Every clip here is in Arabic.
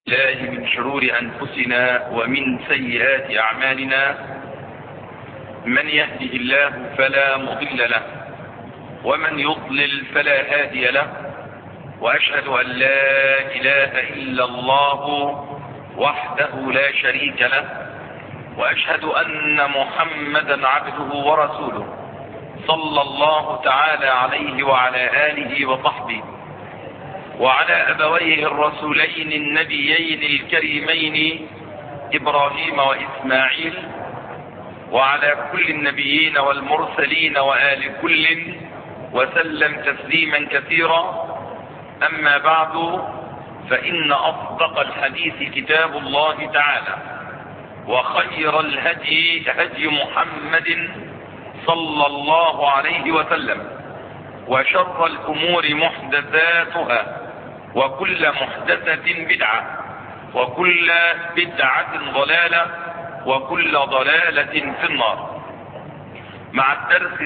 الله من شرور أنفسنا ومن سيئات أعمالنا. من يهده الله فلا مضل له ومن يضلل فلا هادي له، وأشهد أن لا إله إلا الله وحده لا شريك له، وأشهد أن محمدا عبده ورسوله صلى الله تعالى عليه وعلى آله وصحبه وعلى أبويه الرسولين النبيين الكريمين إبراهيم وإسماعيل، وعلى كل النبيين والمرسلين وآل كل وسلم تسليما كثيرا. أما بعد، فإن أصدق الحديث كتاب الله تعالى، وخير الهدي هدي محمد صلى الله عليه وسلم، وشر الأمور محدثاتها، وكل محدثة بدعة، وكل بدعة ضلالة، وكل ضلالة في النار. مع الدرس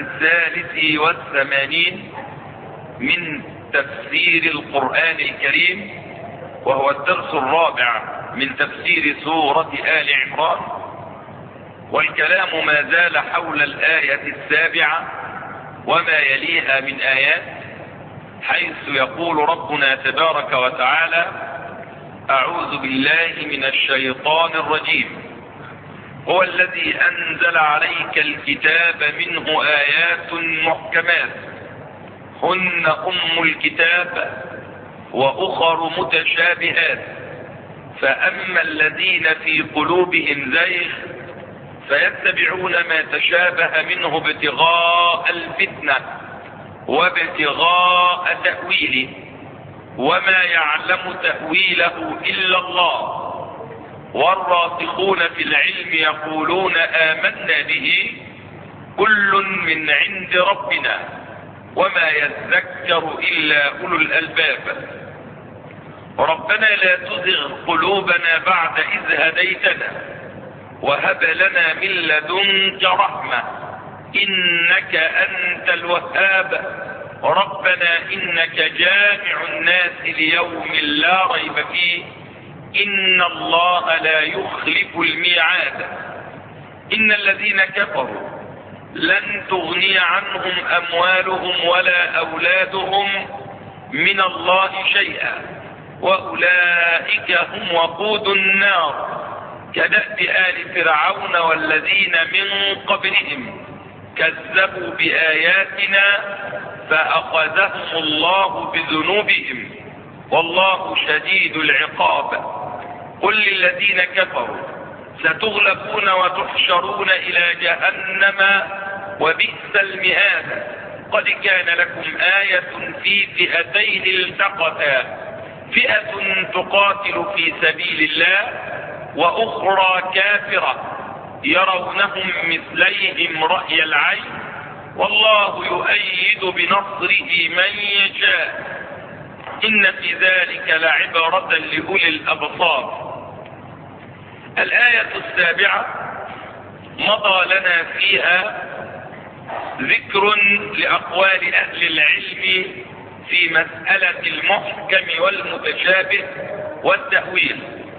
83 من تفسير القرآن الكريم، وهو الدرس الرابع من تفسير سورة آل عمران، والكلام ما زال حول الآية 7 وما يليها من آيات، حيث يقول ربنا تبارك وتعالى: أعوذ بالله من الشيطان الرجيم. هو الذي أنزل عليك الكتاب منه آيات محكمات هن أم الكتاب وأخر متشابهات، فأما الذين في قلوبهم زيغ فيتبعون ما تشابه منه ابتغاء الفتنة وابتغاء تأويله، وما يعلم تأويله إلا الله، والراسخون في العلم يقولون آمنا به كل من عند ربنا وما يذكر إلا أولو الألباب. ربنا لا تزغ قلوبنا بعد إذ هديتنا وهب لنا من لدنك رحمة إنك أنت الوهاب. ربنا إنك جامع الناس ليوم لا ريب فيه إن الله لا يخلف الميعاد. إن الذين كفروا لن تغني عنهم أموالهم ولا أولادهم من الله شيئا، وأولئك هم وقود النار، كدأب آل فرعون والذين من قبلهم كذبوا بآياتنا فأخذهم الله بذنوبهم والله شديد العقاب. قل للذين كفروا ستغلبون وتحشرون إلى جهنم وبئس المهاد. قد كان لكم آية في فئتين التقتا، فئة تقاتل في سبيل الله وأخرى كافرة يرونهم مثليهم رأي العين، والله يؤيد بنصره من يشاء. إن في ذلك لعبرة لأولي الأبصار. الآية 7 مضى لنا فيها ذكر لأقوال أهل العلم في مسألة المحكم والمتشابه والتأويل.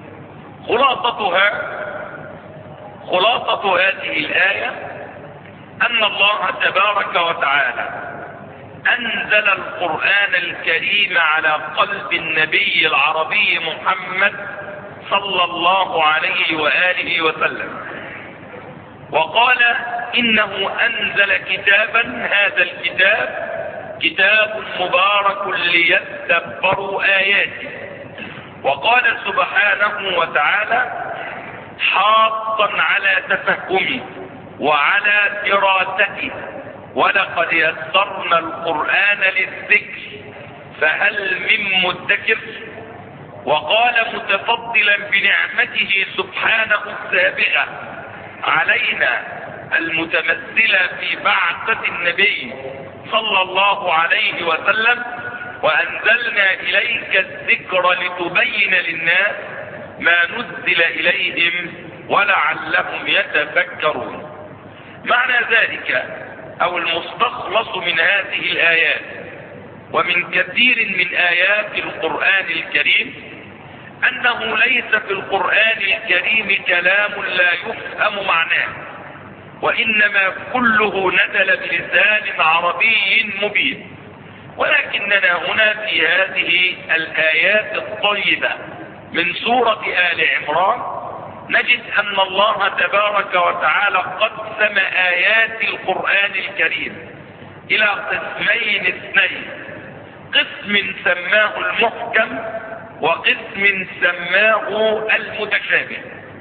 خلاصة هذه الآية أن الله تبارك وتعالى أنزل القرآن الكريم على قلب النبي العربي محمد صلى الله عليه وآله وسلم، وقال إنه أنزل كتابا، هذا الكتاب كتاب مبارك ليدبروا آياته. وقال سبحانه وتعالى حاضا على تفهمه وعلى دراسته: ولقد يسرنا القرآن للذكر فهل من مدكر. وقال متفضلا بنعمته سبحانه السابقة علينا المتمثلة في بعثة النبي صلى الله عليه وسلم: وأنزلنا إليك الذكر لتبين للناس ما نزل إليهم ولعلهم يتفكرون. معنى ذلك أو المستخلص من هذه الآيات ومن كثير من آيات القرآن الكريم أنه ليس في القرآن الكريم كلام لا يفهم معناه، وإنما كله نزل بلسان عربي مبين. ولكننا هنا في هذه الآيات الطيبة من سورة آل عمران نجد أن الله تبارك وتعالى قسم آيات القرآن الكريم إلى قسمين اثنين، قسم سماه المحكم وقسم سماه المتشابه.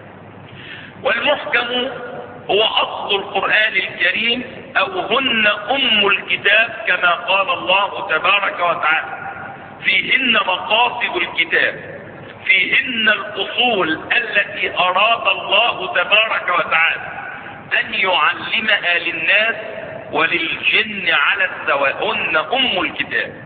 والمحكم هو أصل القرآن الكريم أو هن أم الكتاب كما قال الله تبارك وتعالى: فيهن مقاصد الكتاب، فيهن الأصول التي أراد الله تبارك وتعالى أن يعلمها للناس وللجن على السواء، هن أم الكتاب.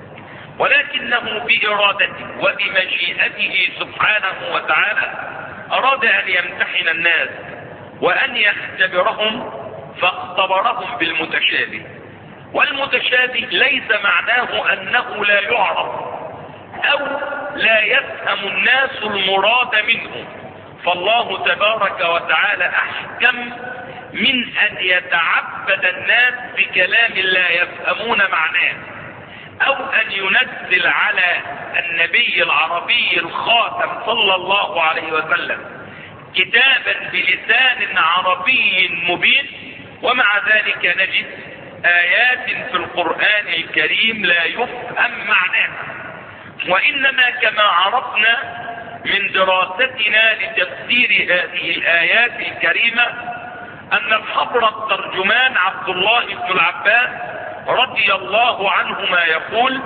ولكنه بإرادته وبمشيئته سبحانه وتعالى أراد أن يمتحن الناس وأن يختبرهم، فاختبرهم بالمتشابه. والمتشابه ليس معناه أنه لا يعرف أو لا يفهم الناس المراد منه، فالله تبارك وتعالى أحكم من أن يتعبد الناس بكلام لا يفهمون معناه، أو أن ينزل على النبي العربي الخاتم صلى الله عليه وسلم كتابا بلسان عربي مبين. ومع ذلك نجد آيات في القرآن الكريم لا يفهم معناها. وإنما كما عرفنا من دراستنا لتفسير هذه الآيات الكريمة أن الحبر الترجمان عبد الله بن العباس رضي الله عنهما يقول: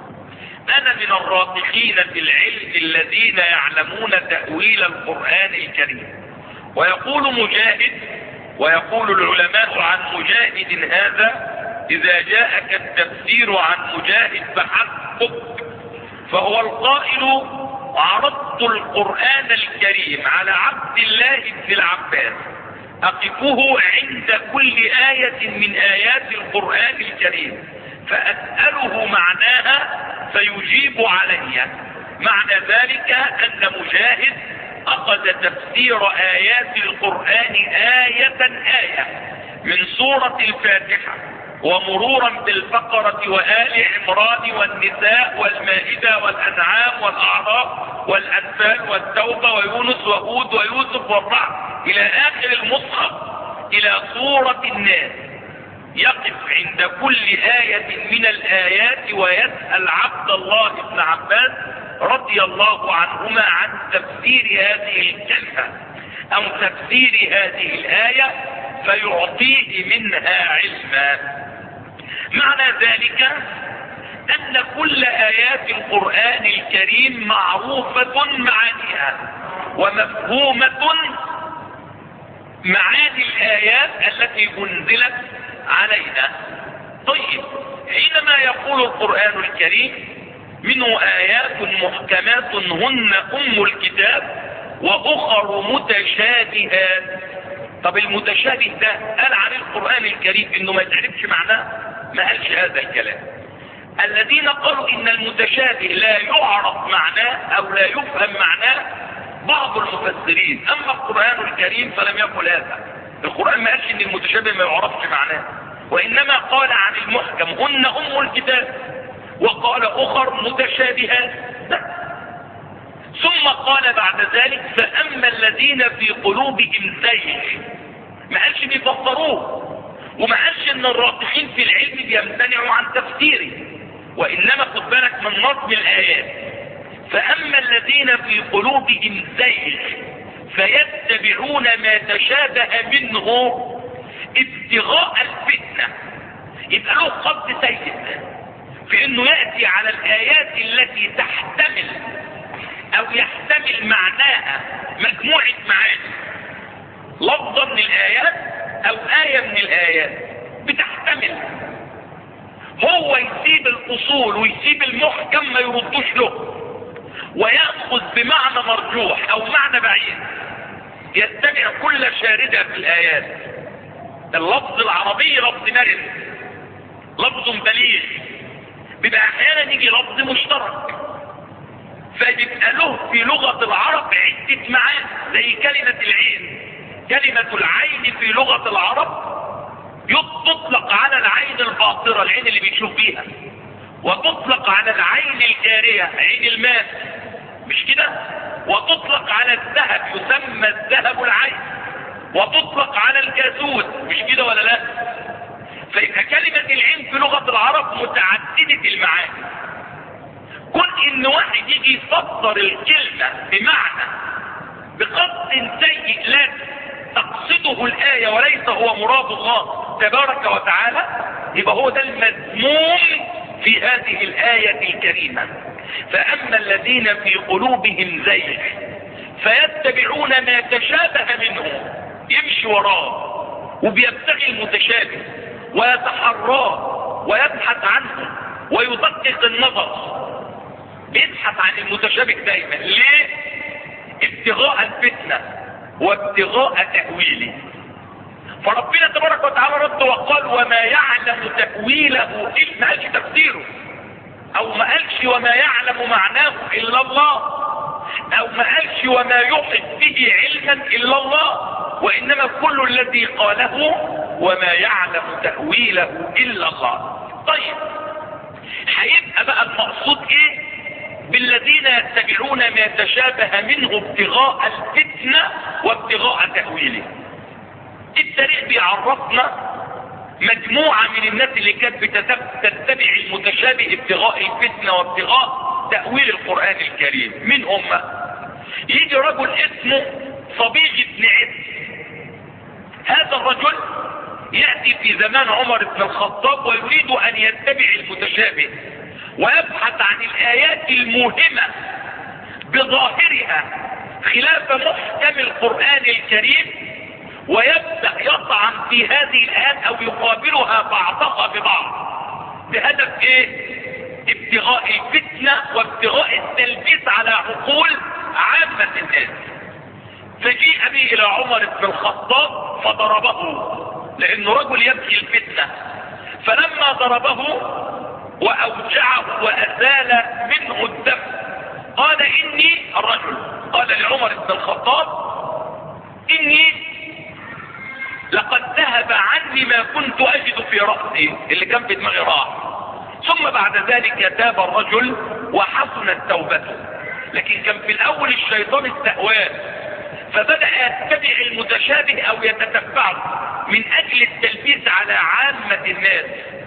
أنا من الراسخين في العلم الذين يعلمون تأويل القرآن الكريم. ويقول مجاهد، ويقول العلماء عن مجاهد هذا: إذا جاءك التفسير عن مجاهد فحقق، فهو القائل: عرضت القرآن الكريم على عبد الله بن العباس أقفه عند كل آية من آيات القرآن الكريم فأسأله معناها فيجيب علي. معنى ذلك أن مجاهد أخذ تفسير آيات القرآن آية آية من سورة الفاتحة ومرورا بالبقرة وآل عمران والنساء والمائدة والأنعام والأعراف والأنفال والتوبة ويونس وهود ويوسف والرعد إلى آخر المصحف إلى سورة الناس، يقف عند كل آية من الآيات ويسأل عبد الله بن عباس رضي الله عنهما عن تفسير هذه الكلمة أو تفسير هذه الآية فيعطيه منها علما. معنى ذلك أن كل آيات القرآن الكريم معروفة معانيها ومفهومة معاني الآيات التي أنزلت علينا. طيب، حينما يقول القرآن الكريم: منه آيات محكمات هن أم الكتاب وأخر متشابهات. طب المتشابه ده قال عليه القرآن الكريم إنه ما يتعرفش معناه؟ ما قالش هذا الكلام. الذين قالوا إن المتشابه لا يعرف معناه أو لا يفهم معناه بعض المفسرين، أما القرآن الكريم فلم يقل هذا. القرآن ما قالش إن المتشابه ما يعرفش معناه، وإنما قال عن المحكم هن أم الكتاب، وقال أخر متشابهات. ثم قال بعد ذلك: فأما الذين في قلوبهم زيغ. ما قالش بيفسروه، وما قالش ان الراسخين في العلم بيمتنعوا عن تفسيره، وإنما خد بالك من نظم الآيات: فأما الذين في قلوبهم زيغ فيتبعون ما تشابه منه ابتغاء الفتنة. يبقى له قصد سيد في انه يأتي على الآيات التي تحتمل او يحتمل معناها مجموعة معاني، لفظة من الآيات او آية من الآيات بتحتمل، هو يسيب الأصول ويسيب المحكم ما يردوش له، ويأخذ بمعنى مرجوح او معنى بعيد، يتبع كل شاردة في الآيات. اللفظ العربي لفظ مرن، لفظ بليغ، بيبقى احيانا يجي لفظ مشترك، فيبقى له في لغة العرب عدة معاني، زي كلمة العين. كلمة العين في لغة العرب تطلق على العين الباصرة، العين اللي بيشوف بيها، وتطلق على العين الجارية، عين الماء، مش كده؟ وتطلق على الذهب، يسمى الذهب العين، وتطلق على الجاسوس، مش كده ولا لا؟ فيبقى كلمة العين في لغة العرب متعددة المعاني. كل ان واحد يجي يفسر الكلمة بمعنى بقصد سيء لا تقصده الآية وليس هو مراد الله تبارك وتعالى، يبقى هو ده المذموم في هذه الآية الكريمة. فأما الذين في قلوبهم زيغ فيتبعون ما تشابه منه، يمشي وراه وبيبتغي المتشابه ويتحراه ويبحث عنه ويدقق النظر، بيبحث عن المتشابه دايما. ليه؟ ابتغاء الفتنة وابتغاء تأويله. فربنا تبارك وتعالى رد وقال وما يعلم تأويله ما قالش تفسيره، او ما قالش وما يعلم معناه الا الله، او ما قالش وما يحيط به علما الا الله، وانما كل الذي قاله وما يعلم تأويله الا الله. طيب هيبقى بقى المقصود ايه بالذين يتبعون ما تشابه منه ابتغاء الفتنة وابتغاء تأويله؟ التاريخ بيعرفنا مجموعة من الناس اللي كانت تتبع المتشابه ابتغاء الفتنة وابتغاء تأويل القرآن الكريم. من هم؟ يجي رجل اسمه صبيغ بن عز. هذا الرجل يأتي في زمان عمر بن الخطاب ويريد أن يتبع المتشابه ويبحث عن الآيات الموهمة بظاهرها خلاف محكم القرآن الكريم، ويبدأ يطعن في هذه الآيات أو يقابلها بعضها ببعض بهدف إيه؟ ابتغاء الفتنة وابتغاء التلبيس على عقول عامة الناس. فجيء به إلى عمر بن الخطاب فضربه لأنه رجل يبكي الفتنة، فلما ضربه وأوجعه وأزال منه الدم قال إني الرجل قال لعمر بن الخطاب إني لقد ذهب عني ما كنت أجد في رأسي، اللي كان في دماغي راح. ثم بعد ذلك تاب الرجل وحسنت توبته، لكن كان في الأول الشيطان استهواه فبدأ يتبع المتشابه أو يتتبعه من أجل التلبيس على عامة الناس.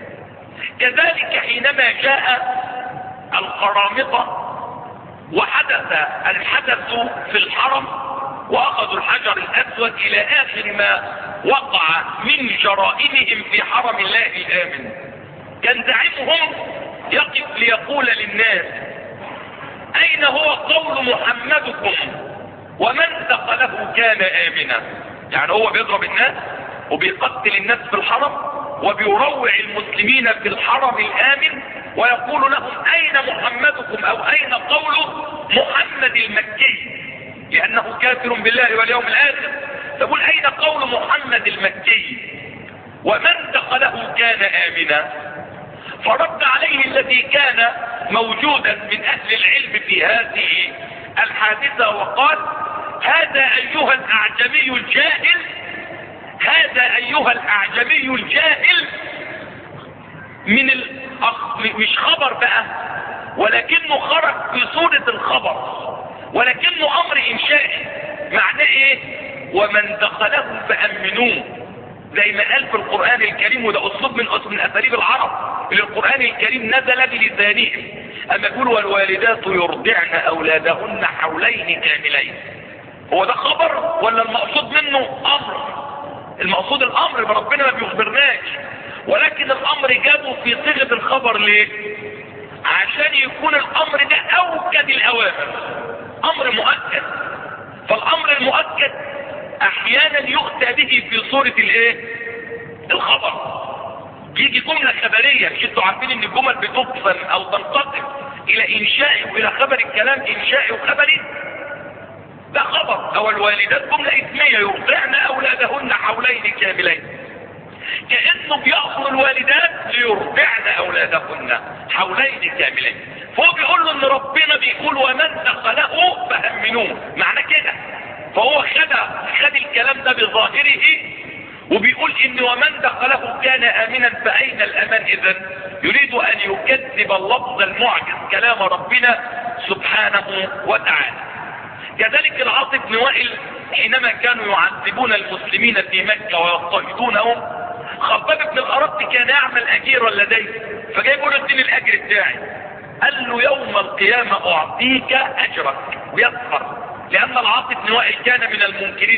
كذلك حينما جاء القرامطة وحدث الحدث في الحرم وأخذوا الحجر الأسود إلى آخر ما وقع من جرائمهم في حرم الله الآمن، كان زعيمهم يقف ليقول للناس أين هو قول محمدكم ومن دخله كان آمنا؟ يعني هو بيضرب الناس وبيقتل الناس في الحرم وبيروع المسلمين في الحرم الآمن ويقول لهم أين محمدكم أو أين قول محمد المكي، لأنه كافر بالله واليوم الآخر. تقول أين قول محمد المكي ومن دخله كان آمنا؟ فرد عليه الذي كان موجودا من أهل العلم في هذه الحادثة وقال هذا أيها الأعجمي الجاهل، هذا أيها الأعجمي الجاهل من مش خبر بقى، ولكنه خرج في صورة الخبر، ولكنه أمر إنشائي. معناه إيه؟ ومن دخله فأمنوه، زي ما قال في القرآن الكريم، وده أسلوب من أساليب العرب اللي القرآن الكريم نزل بلسانهم. أما يقول والوالدات يرضعن أولادهن حولين كاملين، هو ده خبر ولا المقصود منه أمر؟ المقصود الأمر، ربنا ما بيخبرناش، ولكن الأمر جابه في صيغة الخبر. ليه؟ عشان يكون الأمر ده أوكد الأوامر، أمر مؤكد. فالأمر المؤكد أحيانا يؤتى به في صورة الإيه؟ الخبر. يجي جملة خبرية، مش انتوا عارفين ان الجمل بتقسم او تنقسم الى انشائي والى خبر الكلام انشائي وخبري؟ ده خبر. او الوالدات جملة اسمية يرضعن اولادهن حولين كاملين، كأنه بيأمر الوالدات ليرضعن اولادهن حولين كاملين. فهو بيقول له ان ربنا بيقول ومن دخله فامنوه، معنى كده. فهو خد الكلام ده بظاهره وبيقول ان ومن دخله كان امنا، فاين الامان اذن؟ يريد ان يكذب اللفظ المعجز كلام ربنا سبحانه وتعالى. كذلك العاص بن وائل حينما كانوا يعذبون المسلمين في مكة ويضطهدونهم، خباب بن الأرط كان يعمل أجيرا لديه، فجاي يقول اديني الأجر بتاعي. قال له يوم القيامة أعطيك أجرك، ويسخر، لأن العاص بن وائل كان من المنكرين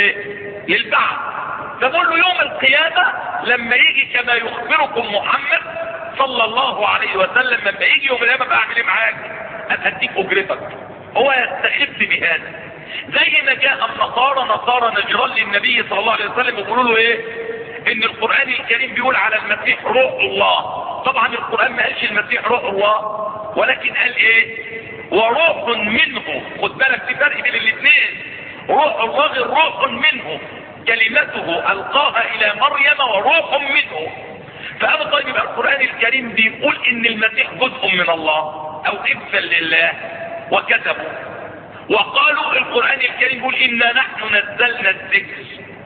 للبعث. فقول له يوم القيامة لما يجي كما يخبركم محمد صلى الله عليه وسلم، لما يجي يوم القيامة بعمل ايه معاك؟ أديك أجرتك. هو يستخف بهذا. زي ما جاء نصارى نجران للنبي صلى الله عليه وسلم يقولوا له ايه؟ ان القرآن الكريم بيقول على المسيح روح الله. طبعا القرآن ما قالش المسيح روح الله، ولكن قال ايه؟ وروح منه. خد بالك في فرق بين الاثنين، روح الله غير روح منه، كلمته القاها الى مريم وروح منه. فقالوا طيب يبقى القرآن الكريم بيقول ان المسيح جزء من الله او ابن لله، وكذبوا وقالوا القرآن الكريم يقول إنا نحن نزلنا الذكر،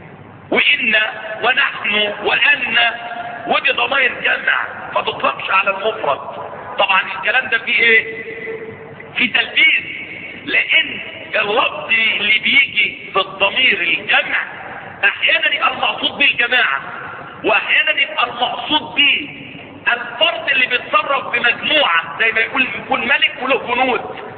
وإنا ونحن وأن، ودي ضمائر جمع ما تطلقش على المفرد. طبعا الكلام ده فيه ايه؟ في تلبيس، لأن اللفظ اللي بيجي في الضمير الجمع أحيانا يبقى المقصود به الجماعة، وأحيانا يبقى المقصود به الفرد اللي بيتصرف بمجموعة، زي ما يكون ملك وله جنود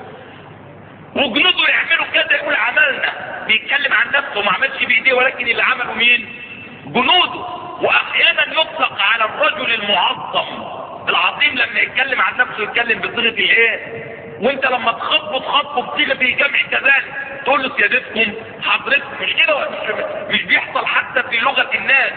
وجنوده يعملوا كذا، يقول عملنا، بيتكلم عن نفسه ما عملش بايديه، ولكن اللي عمله مين؟ جنوده. واحيانا يطلق على الرجل المعظم العظيم لما يتكلم عن نفسه يتكلم بصيغه الايه؟ وانت لما تخاطبه بصيغه الجمع كذلك تقول له سيادتكم حضرتك، مش كده؟ مش بيحصل حتى في لغه الناس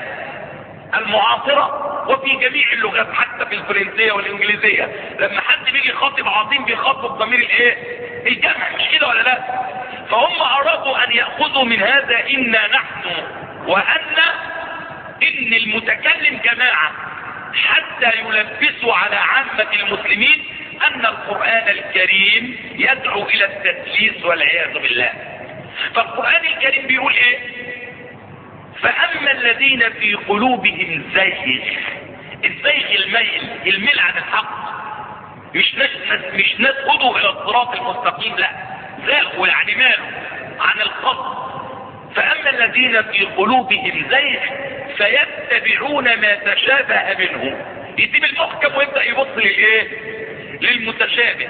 المعاصرة وفي جميع اللغات، حتى في الفرنسية والانجليزية لما حد بيجي خاطب عظيم بيخاطب بضمير الايه؟ الجمع، مش كده ولا لا؟ فهم ارادوا ان يأخذوا من هذا إنا نحن وأن، إن المتكلم جماعة، حتى يلبسوا على عامة المسلمين أن القرآن الكريم يدعو إلى التثليث والعياذ بالله. فالقرآن الكريم بيقول ايه؟ فأما الذين في قلوبهم زيغ، الزيغ الميل عن الحق، مش ناس هدوا إلى الصراط المستقيم، لا، زاغوا يعني مالوا عن القصد. فأما الذين في قلوبهم زيغ فيتبعون ما تشابه منه، يسيب المحكم ويبدأ يبص للايه؟ للمتشابه.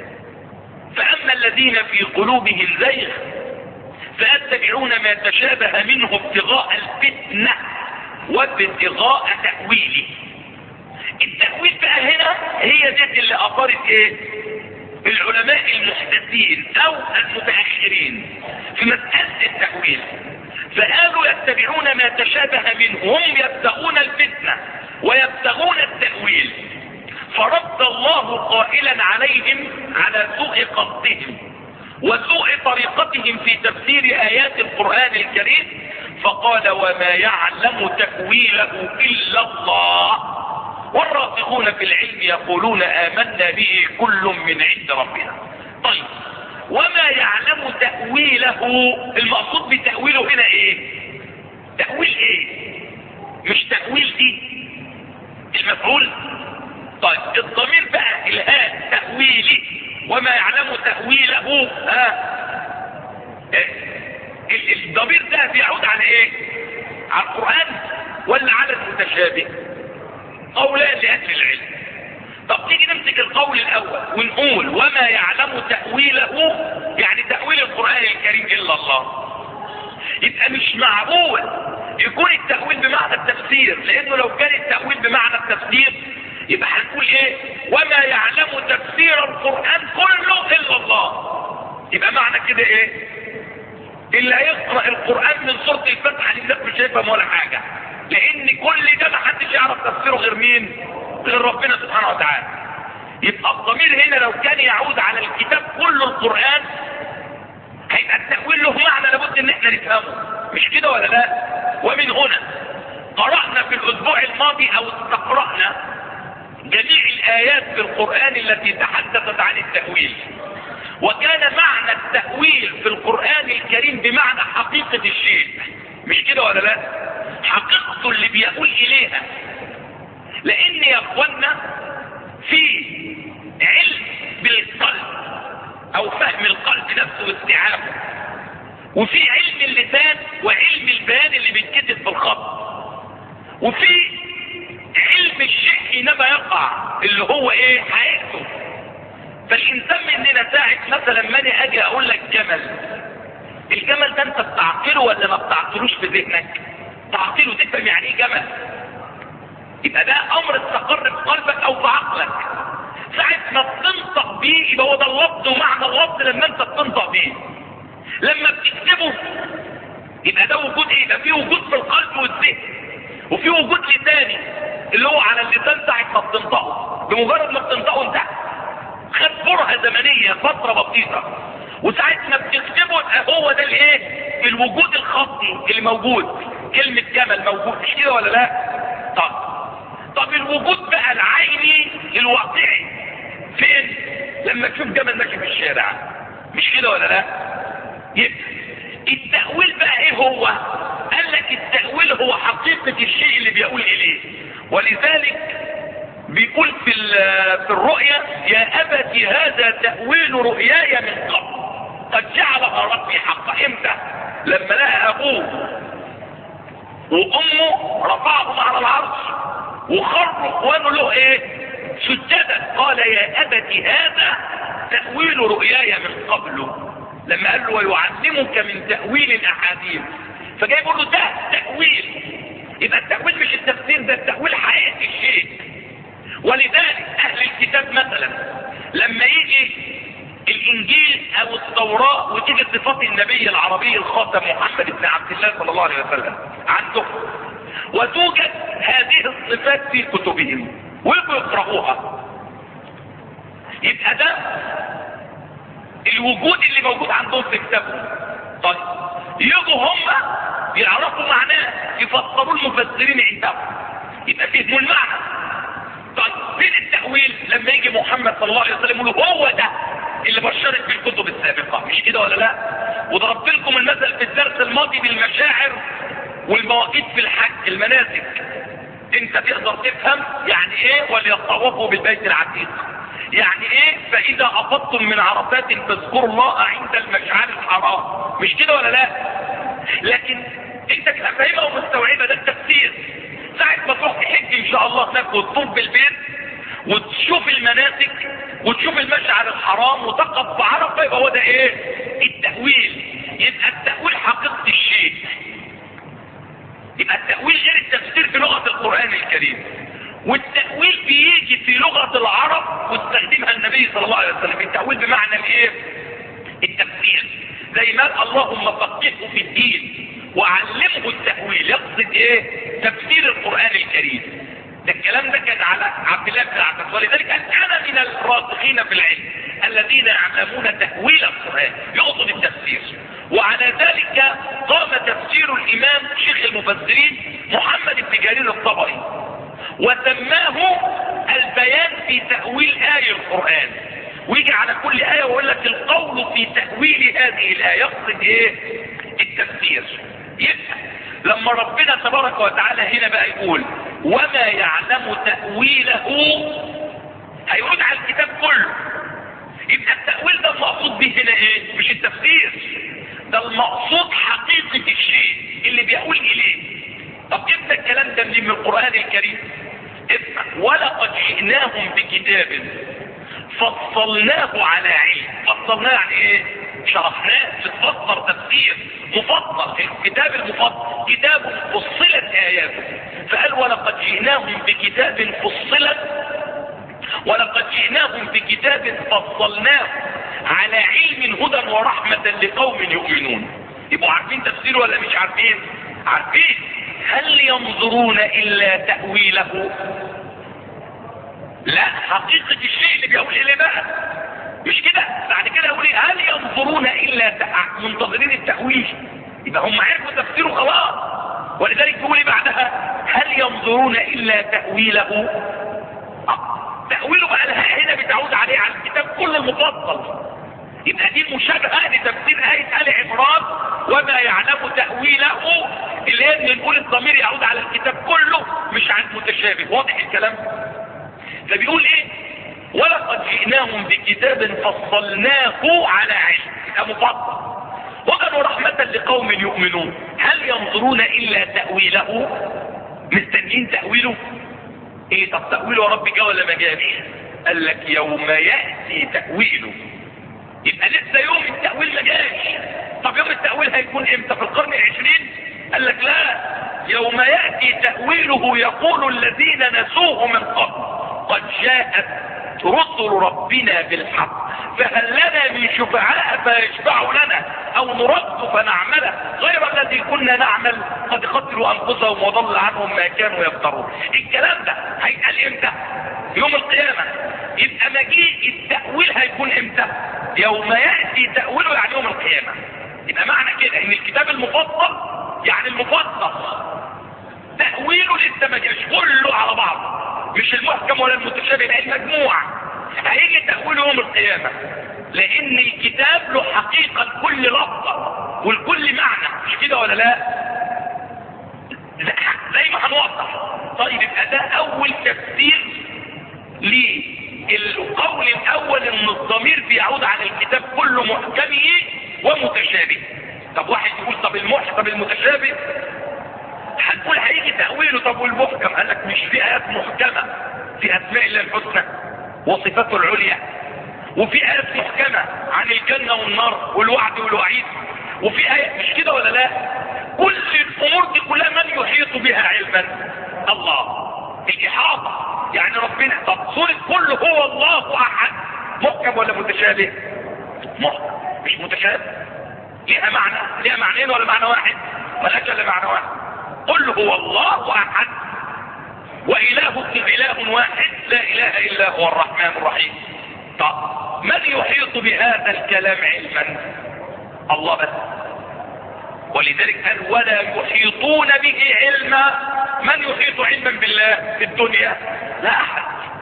فأما الذين في قلوبهم زيغ فيتبعون ما تشابه منه ابتغاء الفتنة وابتغاء تأويله. التأويل بقى هنا هي دي اللي أثارت ايه؟ العلماء المحدثين او المتأخرين في مسألة التأويل، فقالوا يتبعون ما تشابه منه، هم يبتغون الفتنة ويبتغون التأويل. فرد الله قائلا عليهم على سوء قصدهم وسوء طريقتهم في تفسير آيات القرآن الكريم، فقال وما يعلم تأويله إلا الله والراسخون في العلم يقولون آمنا به كل من عند ربنا. طيب وما يعلم تأويله، المقصود بتأويله هنا ايه؟ تأويل ايه؟ مش تأويل دي المفعول. طيب الضمير بقى الهاء تأويله، وما يعلم تأويله الضمير ده بيعود على ايه؟ على القرآن ولا على المتشابه؟ قولان لأهل العلم. طب تيجي نمسك القول الأول ونقول وما يعلم تأويله، يعني تأويل القرآن الكريم إلا الله. يبقى مش معقول يكون التأويل بمعنى التفسير، لأنه لو كان التأويل بمعنى التفسير يبقى هنقول ايه؟ وما يعلم تفسير القرآن كله إلا الله. يبقى معنى كده ايه؟ اللي هيقرأ القرآن من سورة الفتحة للناس مش هيفهم ولا حاجة، لان كل ده ما حدش يعرف تفسيره غير مين؟ غير ربنا سبحانه وتعالى. يبقى الضمير هنا لو كان يعود على الكتاب كله القرآن هيبقى التأويل له معنى لابد ان احنا نفهمه، مش كده ولا لا؟ ومن هنا قرأنا في الاسبوع الماضي او استقرأنا جميع الآيات في القرآن التي تحدثت عن التأويل. وكان معنى التأويل في القرآن الكريم بمعنى حقيقة الشيء، مش كده ولا لا؟ حقيقته اللي بيقول إليها. لأن يا أخوانا في علم بالقلب أو فهم القلب نفسه واستيعابه، وفي علم اللسان وعلم البيان اللي بيتكتب في الخط، وفي علم الشيء حينما يقع اللي هو ايه حقيقته. فالانسان مننا ساعة مثلا ما انا اجي اقول لك الجمل ده انت بتعقله ولا ما بتعقلوش في ذهنك؟ تعقله، تفهم يعني ايه جمل، يبقى ده امر استقر في قلبك او في عقلك. ساعة ما بتنطق بيه يبقى هو ده اللفظ ومعنى اللفظ لما انت بتنطق بيه. لما بتكتبه يبقى ده وجود ايه؟ يبقى في وجود في القلب والذهن، وفي وجود لساني اللي هو على اللسان ساعة ما بتنطقه. بمجرد ما بتنطقه انت خد برهة زمنية فترة بسيطة، وساعة ما بتكتبه هو ده الايه؟ الوجود الخطي اللي موجود. كلمة جمل موجود، مش كده ولا لا؟ طب الوجود بقى العيني الواقعي فين؟ لما تشوف جمل ماشي في الشارع، مش كده ولا لا؟ يبقى التأويل بقى ايه هو؟ قال لك التأويل هو حقيقة الشيء اللي بيقول اليه. ولذلك بيقول في الرؤيا: يا أبت هذا تأويل رؤياي من قبل قد جعلها ربي حقا. امتى؟ لما لقى ابوه وامه رفعهم على العرش وخروا اخوانه له ايه؟ سجدا. قال: يا أبت هذا تأويل رؤياي من قبله. لما قال له: ويعلمك من تأويل الأحاديث، فجاي يقول له ده تأويل. يبقى التأويل مش التفسير، ده التأويل حقيقة الشيء. ولذلك أهل الكتاب مثلا لما يجي الإنجيل أو التوراة وتيجي صفات النبي العربي الخاتم محمد بن عبد الله صلى الله عليه وسلم عندهم، وتوجد هذه الصفات في كتبهم ويبقوا يقرأوها، يبقى ده الوجود اللي موجود عندهم في كتابهم. طيب يجوا هم يعرفوا معناه يفسروا المفسرين عندهم، يبقى فهموا المعنى. طيب فين التأويل؟ لما يجي محمد صلى الله عليه وسلم يقول هو ده اللي بشرت في الكتب السابقة، مش كده ولا لا؟ وضربت لكم المثل في الدرس الماضي بالمشاعر والمواقيت في الحج، المناسك. انت تقدر تفهم يعني ايه وليطوفوا بالبيت العتيق، يعني ايه فاذا افضتم من عرفات فاذكروا الله عند المشعر الحرام، مش كده ولا لا؟ لكن انت تبقى فاهمها ومستوعبه، ده التفسير. ساعة ما تروح تحج ان شاء الله هناك وتطوف بالبيت وتشوف المناسك وتشوف المشعر الحرام وتقف بعرفه، يبقى هو ده ايه؟ التأويل. يبقى التأويل حقيقة الشيء. يبقى التأويل غير التفسير في لغة القرآن الكريم. والتأويل بيجي في لغة العرب واستخدمها النبي صلى الله عليه وسلم. التأويل بمعنى الايه؟ التفسير. زي ما قال: اللهم فقهه في الدين وعلمه التأويل. يقصد ايه؟ تفسير القرآن الكريم. ده الكلام ده كان على عبد الله بن عباس. ولذلك انا من الراسخين في العلم الذين يعلمون تأويل القرآن، يقصد التفسير. وعلى ذلك قام تفسير الامام شيخ المفسرين محمد بن جرير الطبري وسماه البيان في تأويل آية القرآن. ويجي على كل آية ويقول لك القول في تأويل هذه الآية، يقصد ايه؟ التفسير. يبقى لما ربنا تبارك وتعالى هنا بقى يقول: وما يعلم تأويله، هيرد على الكتاب كله. يبقى التأويل ده المقصود به هنا ايه؟ مش التفسير، ده المقصود حقيقة الشيء اللي بيقول اليه. طب جبنا الكلام ده من القرآن الكريم؟ اسمع: ولقد جئناهم بكتاب فصلناه على علم. فصلناه يعني ايه؟ شرحناه. تتفسر تفسير مفصل، الكتاب المفصل كتاب فصلت آياته. فقال: ولقد جئناهم بكتاب فصلت، ولقد جئناهم بكتاب فصلناه على علم هدى ورحمة لقوم يؤمنون. يبقوا عارفين تفسيره ولا مش عارفين؟ عارفين. هل ينظرون إلا تأويله؟ لا، حقيقة الشيء اللي بيقول إليه بقى، مش كده؟ بعد كده يقول: هل ينظرون إلا منتظرين التأويل؟ يبقى هم عرفوا تفسيره خلاص. ولذلك يقول بعدها: هل ينظرون إلا تأويله؟ تأويله بقى الهاء هنا بتعود عليه على الكتاب كل المفصل، يبقى دي مشابهة لتفسير آية آل عمران وما يعلم تأويله، اللي هي بنقول الضمير يعود على الكتاب كله مش على المتشابه. واضح الكلام؟ فبيقول ايه؟ ولقد جئناهم بكتاب فصلناه على علم، مفصل وكانوا رحمة لقوم يؤمنون هل ينظرون إلا تأويله؟ مستنيين تأويله؟ ايه طب تأويله يا رب جاء ولا ما جاش؟ قال لك يوم يأتي تأويله، يبقى لسه يوم التأويل ما جاش. طب يوم التأويل هيكون امتى؟ في القرن العشرين؟ قال لك لا، يوم يأتي تأويله يقول الذين نسوه من قبل قد جاءت رسل ربنا بالحق فهل لنا من شفعاء فيشفعوا لنا او نرد فنعمل غير الذي كنا نعمل قد خسروا انفسهم وضل عنهم ما كانوا يفترون. الكلام ده هيتقال امتى؟ يوم القيامة. يبقى مجيء التأويل هيكون امتى؟ يوم يأتي تأويله، يعني يوم القيامة. يبقى معنى كده ان الكتاب المفصل يعني المفصل تأويله لسه ما جاش كله على بعض، مش المحكم ولا المتشابه، لا المجموع هيجي تأويله يوم القيامة، لان الكتاب له حقيقة لكل لفظة ولكل معنى، مش كده ولا لا؟ زي ما هنوضح. طيب يبقى ده اول تفسير للقول الاول ان الضمير بيعود على الكتاب كله محكمه ومتشابه. طب واحد يقول طب المحكم المتشابه هنقول هيجي تأويله، طب والمحكم؟ قال لك مش في آيات محكمة في أسماء الله الحسنى وصفاته العليا، وفي آيات محكمة عن الجنة والنار والوعد والوعيد، وفي آيات، مش كده ولا لا؟ كل الأمور دي كلها من يحيط بها علما؟ الله. الإحاطة يعني ربنا. طب سورة كل هو الله أحد محكم ولا متشابه؟ محكم مش متشابه. ليها معنى، ليها معنيين ولا معنى واحد؟ ملهاش الا معنى واحد. قل هو الله احد والهكم اله واحد لا اله الا هو الرحمن الرحيم. طب من يحيط بهذا الكلام علما؟ الله بس. ولذلك قال ولا يحيطون به علما. من يحيط علما بالله في الدنيا؟ لا احد.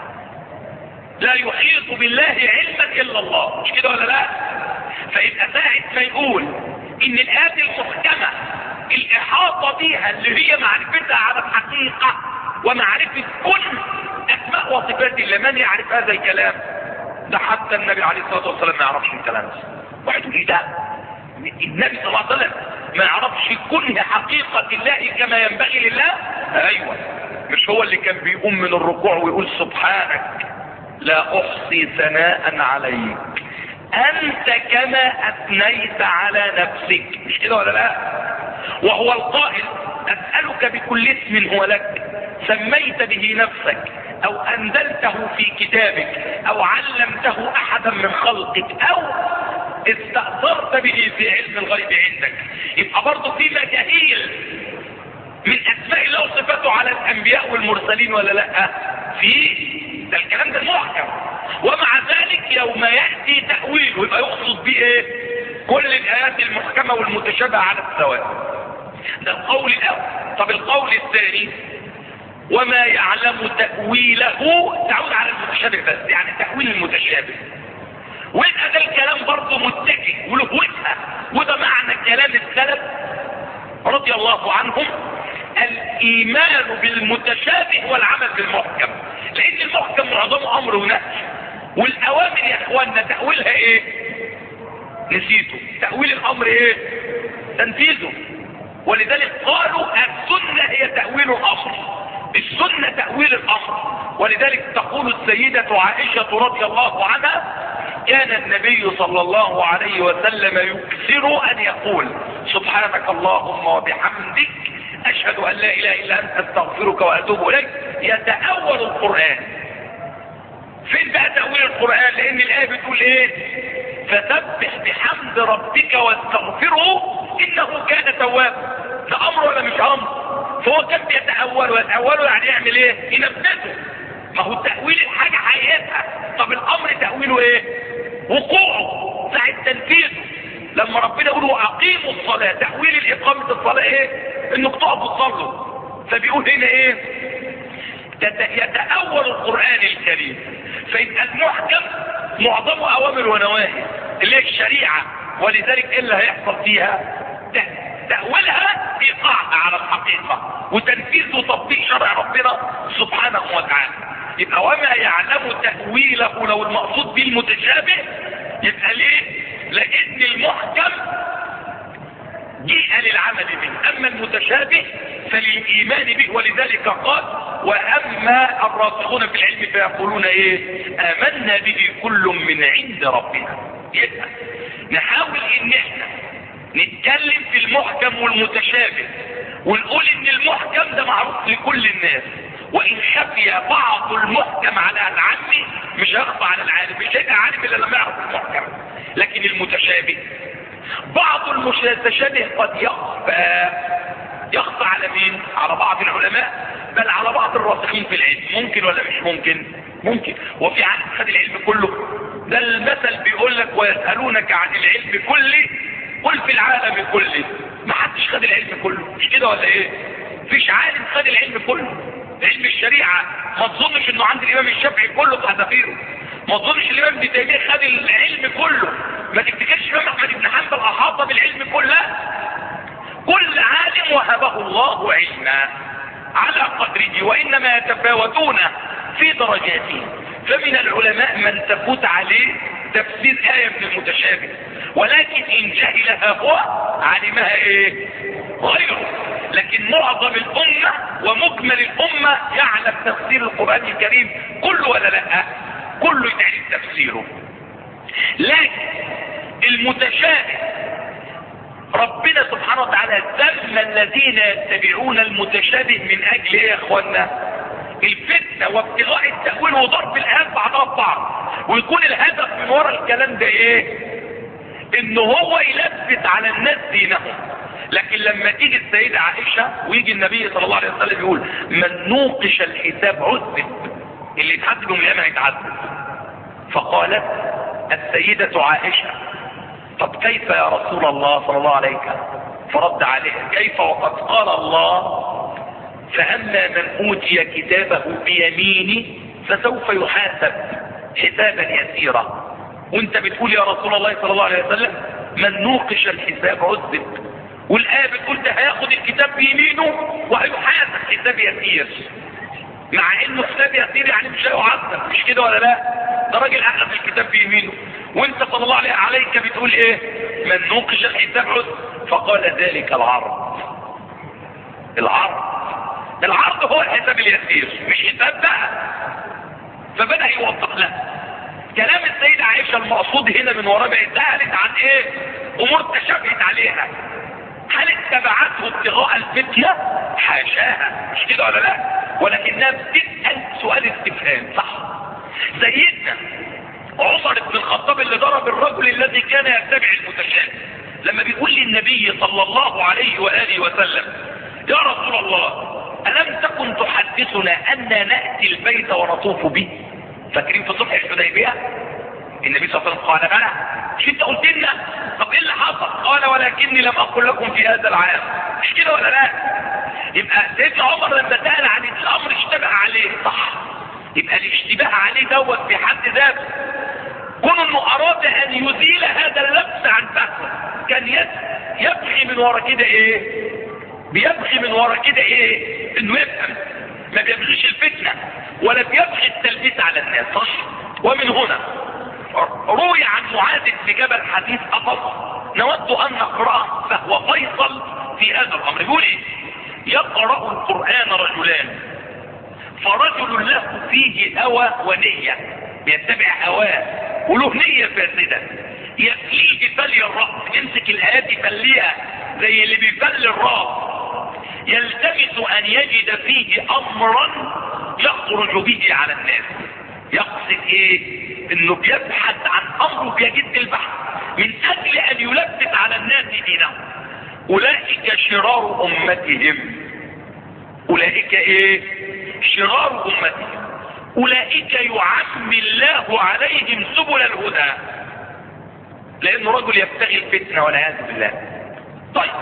لا يحيط بالله علما الا الله، مش كده ولا لا؟ فيبقى ساعة ما يقول ان الآيات المحكمة الإحاطة بها اللي هي معرفتها على الحقيقة ومعرفة كل أسماء وصفات الله، من يعرف هذا الكلام؟ ده حتى النبي عليه الصلاة والسلام ما يعرفش الكلام ده. واحد يقول ده النبي صلى الله عليه وسلم ما يعرفش كل حقيقة الله كما ينبغي لله؟ أيوة، مش هو اللي كان بيقوم من الركوع ويقول سبحانك لا أحصي ثناء عليك أنت كما أثنيت على نفسك، مش كده ولا لا؟ وهو القائل أسألك بكل اسم هو لك سميت به نفسك أو أنزلته في كتابك أو علمته أحدا من خلقك أو استأثرت به في علم الغيب عندك. يبقى برضه في مجاهيل من أسماء الله وصفاته على الأنبياء والمرسلين ولا لا؟ في ده الكلام ده محكم. ومع ذلك يوم يأتي تأويله يبقى يقصد به ايه؟ كل الآيات المحكمة والمتشابهة على السواء. ده القول الأول. طب القول الثاني وما يعلم تأويله تعود على المتشابه بس، يعني تأويل المتشابه. ويبقى ده الكلام برضه متجه وله وجهه، وده معنى كلام السلف رضي الله عنهم الإيمان بالمتشابه والعمل بالمحكم. لأن المحكم معظمه أمر ونهي، والأوامر يا إخواننا تأويلها إيه؟ نسيته. تأويل الأمر إيه؟ تنفيذه. ولذلك قالوا السنة هي تأويل الأمر، السنة تأويل الأمر. ولذلك تقول السيدة عائشة رضي الله عنها كان النبي صلى الله عليه وسلم يكثر أن يقول سبحانك اللهم وبحمدك أشهد أن لا إله إلا أنت أستغفرك وأتوب إليك. يتأول القرآن. فين بقى تأويل القرآن؟ لأن الآية بتقول إيه؟ فسبح بحمد ربك واستغفره إنه كان توابا. ده أمر ولا مش أمر؟ فهو كان بيتأول، ويتأوله يعني يعمل إيه؟ ينفذه. ما هو تأويل الحاجة حقيقتها. طب الأمر تأويله إيه؟ وقوعه ساعة تنفيذه. لما ربنا يقول وأقيموا الصلاة، تأويل الإقامة الصلاة إيه؟ إنك تقف وتصلوا. فبيقول هنا إيه؟ يتأول القرآن الكريم، فيبقى المحكم معظمه أوامر ونواهي اللي هي الشريعة، ولذلك إيه اللي هيحصل فيها؟ تأويلها إيقاعها على الحقيقة وتنفيذ وتطبيق شرع ربنا سبحانه وتعالى. يبقى وما يعلم تأويله لو المقصود به المتشابه، يبقى ليه؟ لأن المحكم جيء للعمل به، أما المتشابه فللإيمان به، ولذلك قال وأما الراسخون في العلم فيقولون إيه؟ آمنا به كل من عند ربنا. يبقى نحاول إن احنا نتكلم في المحكم والمتشابه ونقول إن المحكم ده معروف لكل الناس، وإن خفي بعض المحكم على العالم مش هيخفى على العالم، مش هيبقى عالم إلا لما يعرف المحكم. لكن المتشابه بعض المتشابه قد يخفى على مين؟ على بعض العلماء، بل على بعض الراسخين في العلم. ممكن ولا مش ممكن؟ ممكن. وفي عالم خد العلم كله؟ ده المثل بيقول لك ويسألونك عن العلم كله قل في العالم كله. ما حدش خد العلم كله، مش كده ولا ايه؟ فيش عالم خد العلم كله. علم الشريعة ما تظنش انه عند الامام الشافعي كله بحذافيره، ما تظنش الامام ابن تيمية خد العلم كله، ما تفتكرش الامام احمد بن حنبل احاط بالعلم كله. كل عالم وهبه الله علما على قدره، وانما يتفاوتون في درجاتهم. فمن العلماء من تفوت عليه تفسير آية من المتشابه، ولكن إن جهلها هو علمها إيه؟ غيره. لكن معظم الأمة ومجمل الأمة يعلم تفسير القرآن الكريم كله ولا لا؟ كله يتعلم تفسيره. لكن المتشابه ربنا سبحانه وتعالى ذم الذين يتبعون المتشابه من أجل إيه يا إخوانا؟ الفتنة وابتغاء التأويل وضرب الآيات بعضها ببعض، ويكون الهدف من وراء الكلام ده ايه؟ انه هو يلبس على الناس دينهم. لكن لما تيجي السيدة عائشة ويجي النبي صلى الله عليه وسلم يقول من نوقش الحساب عذب، اللي يتحدث من اليمن يتعذب. فقالت السيدة عائشة طب كيف يا رسول الله صلى الله عليه وسلم؟ فرد عليه كيف وقد قال الله فأما من أوتي كتابه بيمينه فسوف يحاسب حسابا يسيرا. وانت بتقول يا رسول الله صلى الله عليه وسلم من نوقش الحساب عذب، والآية بتقول ده هياخد الكتاب بيمينه وهيحاسب حساب يسير، مع انه حساب يسير يعني مش هيعذب، مش كده ولا لا؟ ده راجل اخذ الكتاب بيمينه، وانت صلى الله عليك بتقول ايه؟ من نوقش الحساب عذب. فقال ذلك العرض. العرض هو الحساب اليسير، مش حساب بقى. فبدأ يوضح لها كلام السيدة عائشة المقصود هنا من وراء سألت عن ايه؟ امور تشابهت عليها. هل اتبعته ابتغاء الفتنة؟ حاشاها، مش كده ولا لا؟ ولكنها بتسأل سؤال استفهام، صح؟ سيدنا عمر بن الخطاب اللي ضرب الرجل الذي كان يتبع المتشابه لما بيقول للنبي صلى الله عليه وآله وسلم يا رسول الله ألم تكن تحدثنا أن نأتي البيت ونطوف به؟ فاكرين في صلح الحديبية النبي صلى الله عليه وسلم قال بلى، مش انت قلت لنا؟ طب ايه اللي حصل؟ قال ولكني لم اقل لكم في هذا العام، مش كده ولا لا؟ يبقى سيدنا عمر لما سأل عن الامر اشتبه عليه، صح؟ يبقى الاشتباه عليه دوت في حد ذاته كون انه اراد ان يزيل هذا اللبس عن فهمه، كان يبغي من ورا كده ايه؟ بيبغي من ورا كده ايه؟ انه يفهم، ما بيبغيش الفتنة ولا بيبغي التلبيس على الناس، صح؟ ومن هنا روي عن معاذ بن جبل حديث أخر نود أن نقرأه فهو فيصل في هذا الأمر. يقول إيه؟ يقرأ القرآن رجلان، فرجل له فيه هوى ونية، بيتبع هواه وله نية فاسدة، يفليه فلي الرأس، يمسك الآيات يفليها زي اللي بيفلي الرأس، يلتمس أن يجد فيه أمرا يخرج به على الناس. يقصد ايه؟ انه بيبحث عن امره بيجد البحث من اجل ان يلبس على الناس دينهم. اولئك شرار امتهم. اولئك ايه؟ شرار امتهم. اولئك يعمي الله عليهم سبل الهدى، لانه رجل يبتغي الفتنة والعياذ بالله. طيب الرجل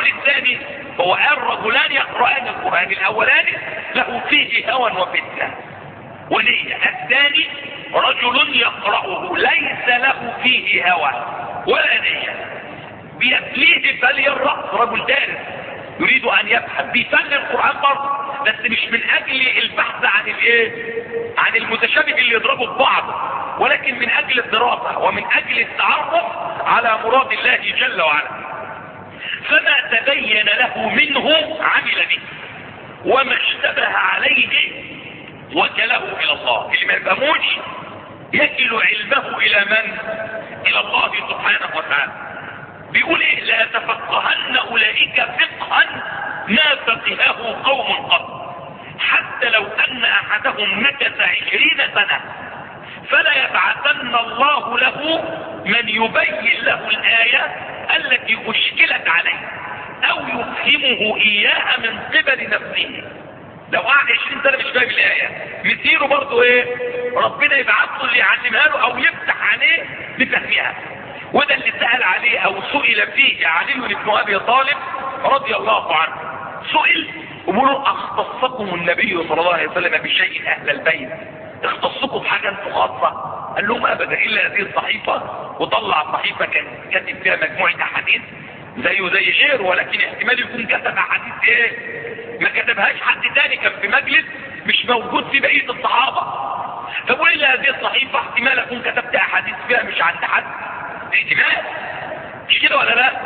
الامر الثاني هو قال رجلان يقرآن القرآن، الاولاني له فيه هوى وفتنة ونية، الثاني رجل يقرأه ليس له فيه هوى ولا نية، بيتليه فلي الرأس، رجل دارس يريد ان يبحث بيفلي القرآن برضه، بس مش من اجل البحث عن عن المتشابه اللي يضربه ببعض، ولكن من اجل الدراسة ومن اجل التعرف على مراد الله جل وعلا. فما تبين له منه عمل به، وما اشتبه عليه وكله الى الله. اللي ما يفهموش يكل علمه الى من؟ الى الله سبحانه وتعالى. بيقول ايه؟ لا تفقهن اولئك فقها ما فقهه قوم قط، حتى لو ان احدهم مكث 20 سنة فلا يبعثن الله له من يبين له الآية التي اشكلت عليه او يفهمه اياها من قبل نفسه. لو قعد 20 سنة مش فاهم الآية، مسيره برضه ايه؟ ربنا يبعثه اللي يعلمها له او يفتح عليه بفهمها. وده اللي سأل عليه او سئل فيه علي بن ابي طالب رضي الله عنه. سئل وبيقولوا اختصكم النبي صلى الله عليه وسلم بشيء اهل البيت؟ اختصكم بحاجة انتم خاصة؟ قال لهم ابدا الا هذه الصحيفة، وطلع صحيفة كان كاتب فيها مجموعة احاديث زيه زي غيره، ولكن احتمال يكون كتب احاديث ايه ما كتبهاش حد تاني، كان في مجلس مش موجود في بقية الصحابة. فقول الا هذه الصحيفة احتمال اكون كتبت احاديث فيها مش عند حد، احتمال، مش كده ولا لا؟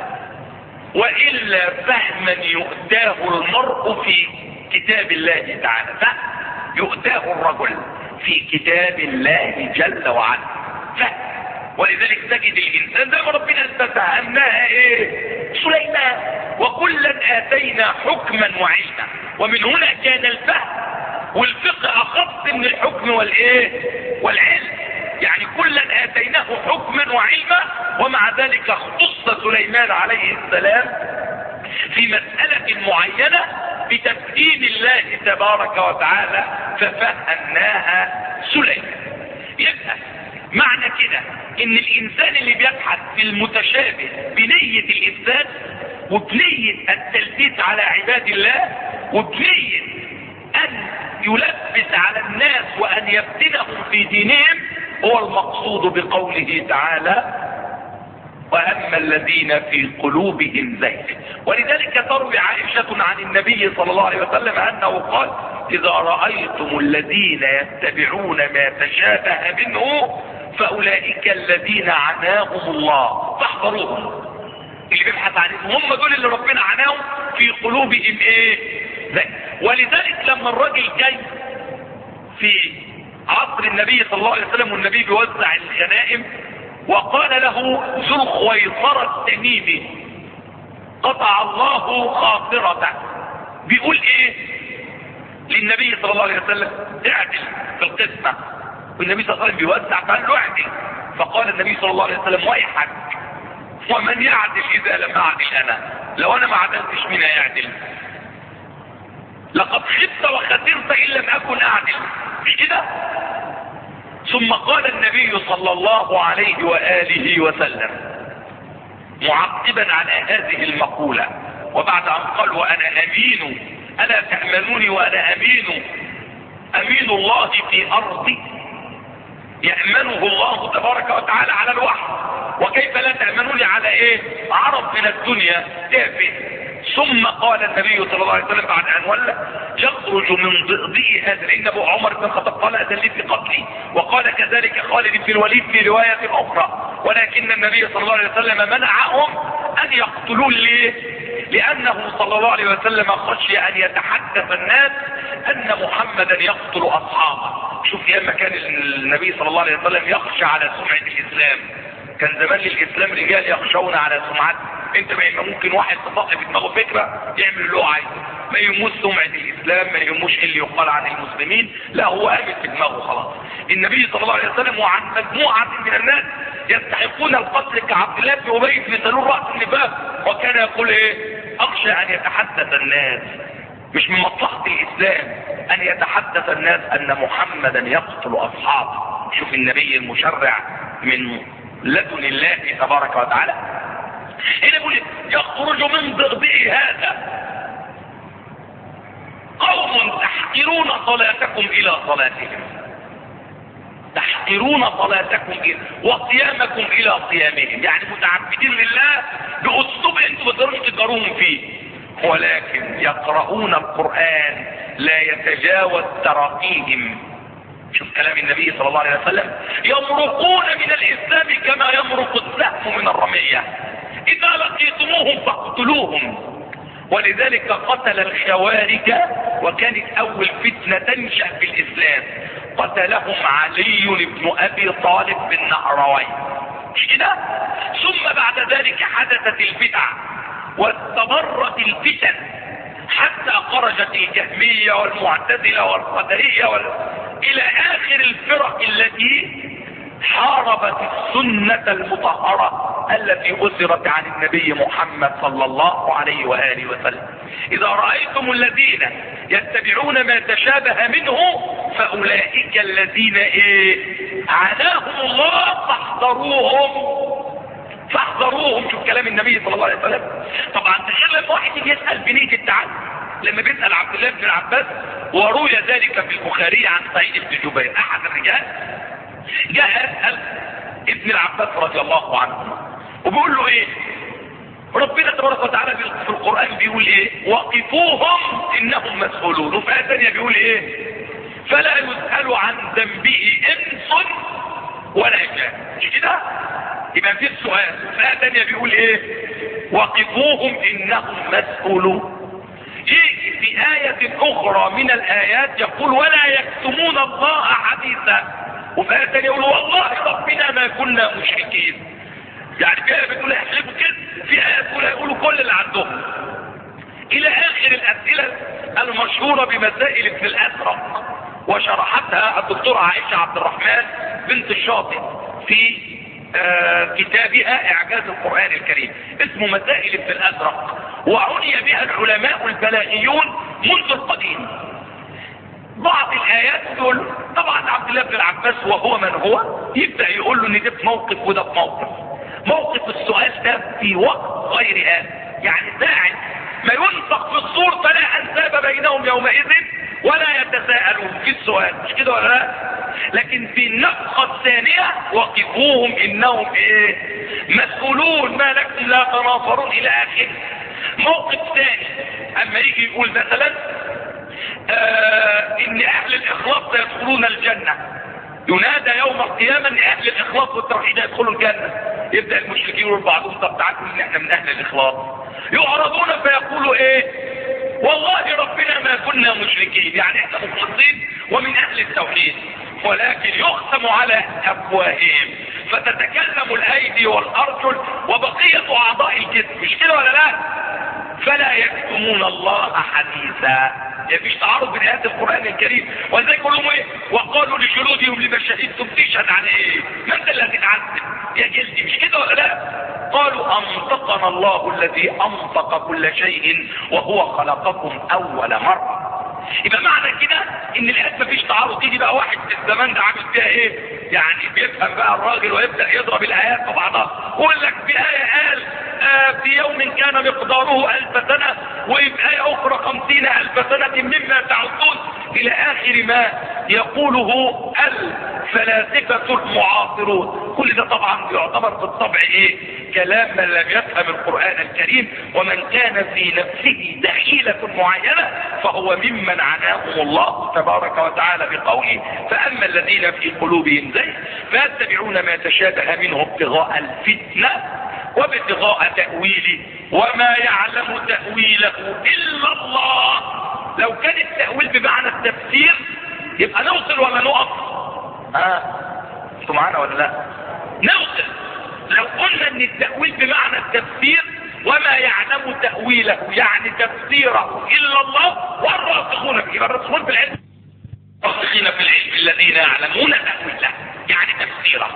وإلا فهما يؤتاه المرء في كتاب الله تعالى، فهم يؤتاه الرجل في كتاب الله جل وعلا، فهم. ولذلك تجد الإنسان زي ما ربنا استفهمناها ايه؟ سليمان، وكلا آتينا حكما وعلما. ومن هنا كان الفهم والفقه أخص من الحكم والعلم، يعني كلا آتيناه حكما وعلما، ومع ذلك اختص سليمان عليه السلام في مسألة معينة بتفهيم الله تبارك وتعالى ففهمناها سليمان. يبقى معنى كده ان الانسان اللي بيبحث في المتشابه بنية الانسان وبنية التلبيس على عباد الله وبنية ان يلبس على الناس وان يفتنهم في دينهم، هو المقصود بقوله تعالى واما الذين في قلوبهم زيغ. ولذلك تروي عائشة عن النبي صلى الله عليه وسلم انه قال اذا رأيتم الذين يتبعون ما تشابه منه فاولئك الذين عناهم الله فاحذروهم. اللي بيبحث عنهم هم دول اللي ربنا عناهم في قلوبهم ايه زيغ. ولذلك لما الراجل جاي في عصر النبي صلى الله عليه وسلم والنبي بيوزع الغنائم وقال له ذو الخويصرة التميمي قطع الله خاطرته، بيقول ايه للنبي صلى الله عليه وسلم؟ اعدل في القسمة. والنبي صلى الله عليه وسلم بيوزع فقال له اعدل، فقال النبي صلى الله عليه وسلم ويحك ومن يعدل اذا لم اعدل انا؟ لو انا ما عدلتش مين هيعدل؟ لقد خبت وخسرت ان لم اكن اعدل، مش كده؟ ثم قال النبي صلى الله عليه وآله وسلم معقبا على هذه المقولة وبعد ان قال وانا امين الا تأمنوني وانا امين الله في ارضي يأمنه الله تبارك وتعالى على الوحي، وكيف لا تأمنوني على ايه؟ عرض من الدنيا تافه. ثم قال النبي صلى الله عليه وسلم بعد ان ولى يخرج من ضئضئ هذا، لان ابو عمر بن الخطاب قال اذن في قتلي، وقال كذلك خالد في الوليد في رواية اخرى، ولكن النبي صلى الله عليه وسلم منعهم ان يقتلوا. ليه؟ لانه صلى الله عليه وسلم خشي ان يتحدث الناس ان محمدا يقتل اصحابه. شوف ياما كان النبي صلى الله عليه وسلم يخشى على سمعة الاسلام، كان زمان للاسلام رجال يخشون على سمعته. انت ما ممكن واحد تطق في دماغه فكرة يعمل اللي هو عايزه، ما يهموش سمعة الاسلام، ما يهموش اللي يقال عن المسلمين، لا هو قامت في دماغه خلاص. النبي صلى الله عليه وسلم وعن مجموعة من الناس يستحقون القتل كعبد الله بن ابي بن سلول رأس النفاق، وكان يقول ايه؟ اخشى ان يتحدث الناس، مش من مصلحة الاسلام ان يتحدث الناس ان محمدا يقتل اصحابه. شوف النبي المشرع من لدن الله تبارك وتعالى. هنا بيقول يخرج من ضئضئ هذا قوم تحقرون صلاتكم الى صلاتهم، تحقرون صلاتكم وصيامكم الى صيامهم، يعني متعبدين لله باسلوب انتم ما تقدروش تقدروهم فيه، ولكن يقرؤون القرآن لا يتجاوز تراقيهم. شوف كلام النبي صلى الله عليه وسلم، يمرقون من الاسلام كما يمرق السهم من الرمية، اذا لقيتموهم فاقتلوهم. ولذلك قتل الخوارج، وكانت اول فتنة تنشأ في الاسلام، قتلهم علي بن ابي طالب بالنهروين، مش كده؟ ثم بعد ذلك حدثت البدع واستمرت الفتن حتى خرجت الجهمية والمعتزلة والقدرية الى اخر الفرق التي حاربت السنة المطهرة التي أسرت عن النبي محمد صلى الله عليه وآله وسلم. إذا رأيتم الذين يتبعون ما تشابه منه فأولئك الذين عناهم الله فاحذروهم. شوف كلام النبي صلى الله عليه وسلم. طبعا تخيل لما واحد يسأل بنية التعلم، لما بيسأل عبد الله بن عباس، وروي ذلك في البخاري عن سعيد بن جبير أحد الرجال، جاء يسأل ابن العباس رضي الله عنه وبيقول له ايه؟ ربنا تبارك وتعالى في القرآن بيقول ايه؟ وقفوهم انهم مسؤولون. وفي آية ثانية بيقول ايه؟ فلا يسأل عن ذنبه انس ولا جان. مش كده؟ يبقى في السؤال. في آية ثانية بيقول ايه؟ وقفوهم انهم مسؤولون. يجي في آية اخرى من الآيات يقول ولا يكتمون الله حديثا. وفي آية ثانية يقول والله ربنا ما كنا مشركين. يعني في آية بتقول يحلفوا كده، في آية تقول يقولوا كل اللي عندهم، إلى آخر الأسئلة المشهورة بمسائل ابن الأزرق، وشرحتها الدكتورة عائشة عبد الرحمن بنت الشاطئ في كتابها إعجاز القرآن الكريم، اسمه مسائل ابن الأزرق، وعني بها العلماء البلاغيون منذ القديم. بعض الآيات تقول طبعا عبد الله بن العباس وهو من هو يبدأ يقول له ان ده في موقف وده في موقف السؤال ده في وقت غير هذا، يعني ساعة ما ينفق في الصور فلا أنساب بينهم يومئذ ولا يتساءلون في السؤال، مش كده ولا لا؟ لكن في النفخة الثانية وقفوهم انهم مسؤولون ما لكم لا تناصرون الى اخره. موقف ثاني اما يجي يقول مثلا ان اهل الاخلاص سيدخلون الجنة، ينادى يوم القيامة ان اهل الاخلاص والتوحيد يدخلوا الجنة، يبدأ المشركين يقولوا بعضهم طب تعالوا ان احنا من اهل الاخلاص، يعرضون فيقولوا والله ربنا ما كنا مشركين، يعني احنا مخلصين ومن اهل التوحيد، ولكن يختم على افواههم فتتكلم الايدي والارجل وبقية اعضاء الجسم، مش كده ولا لا؟ فلا يكتمون الله حديثا. مفيش تعارض بين ايات القران الكريم. وازاي كلهم وقالوا لجلودهم لما شهدتم تشهد عن من ذا الذي تعذب يا جلدي، مش كده ولا لا؟ قالوا انطقنا الله الذي انطق كل شيء وهو خلقكم اول مرة. يبقى معنى كده ان الايات مفيش تعارض. يجي بقى واحد في الزمان ده عامل فيها يعني بيفهم بقى الراجل ويبدأ يضرب الايات ببعضها، يقول لك في آية قال في يوم كان مقداره 1000 سنة، وفي آية أخرى 50,000 سنة مما تعدون، إلى آخر ما يقوله الفلاسفة المعاصرون. كل ده طبعا يعتبر بالطبع كلام من لم يفهم القرآن الكريم، ومن كان في نفسه دخيلة معينة فهو ممن عناهم الله تبارك وتعالى بقوله فأما الذين في قلوبهم زيغ فيتبعون ما تشابه منه ابتغاء الفتنة وابتغاء تأويله وما يعلم تأويله إلا الله. لو كان التأويل بمعنى التفسير يبقى نوصل ولا نقف؟ انتوا معانا ولا لا؟ نوصل. لو قلنا ان التأويل بمعنى التفسير وما يعلم تأويله يعني تفسيره إلا الله والراسخون فيه. الراسخون في العلم الراسخين في العلم الذين يعلمون تأويله يعني تفسيره.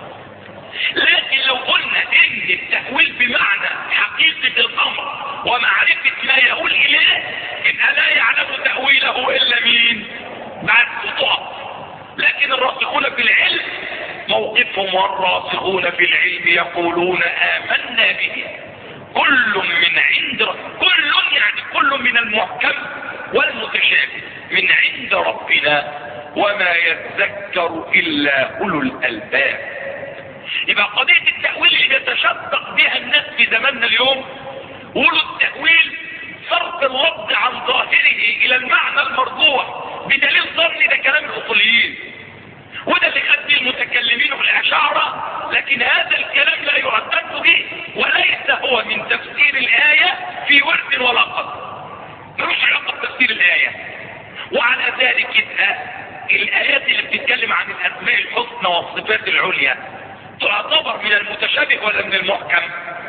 لكن لو قلنا ان التأويل بمعنى حقيقة الامر ومعرفة ما يقول اليه يبقى لا يعلم تأويله الا مين؟ بعد خطوة. لكن الراسخون في العلم موقفهم والراسخون في العلم يقولون آمنا به كل من عند كل يعني كل من المحكم والمتشابه من عند ربنا وما يذكر الا اولو الالباب. يبقى قضية التأويل اللي بيتشدق بها الناس في زماننا اليوم، قولوا التأويل صرف اللفظ عن ظاهره الى المعنى المرجوح بدليل ظني، ده كلام الاصوليين وده اللي خد به المتكلمين والاشاعرة، لكن هذا الكلام لا يعتد به وليس هو من تفسير الآية في ورد ولا قصر، ملوش علاقة بتفسير الآية. وعلى ذلك الآيات اللي بتتكلم عن الأسماء الحسنى والصفات العليا تعتبر من المتشابه ولا من المحكم؟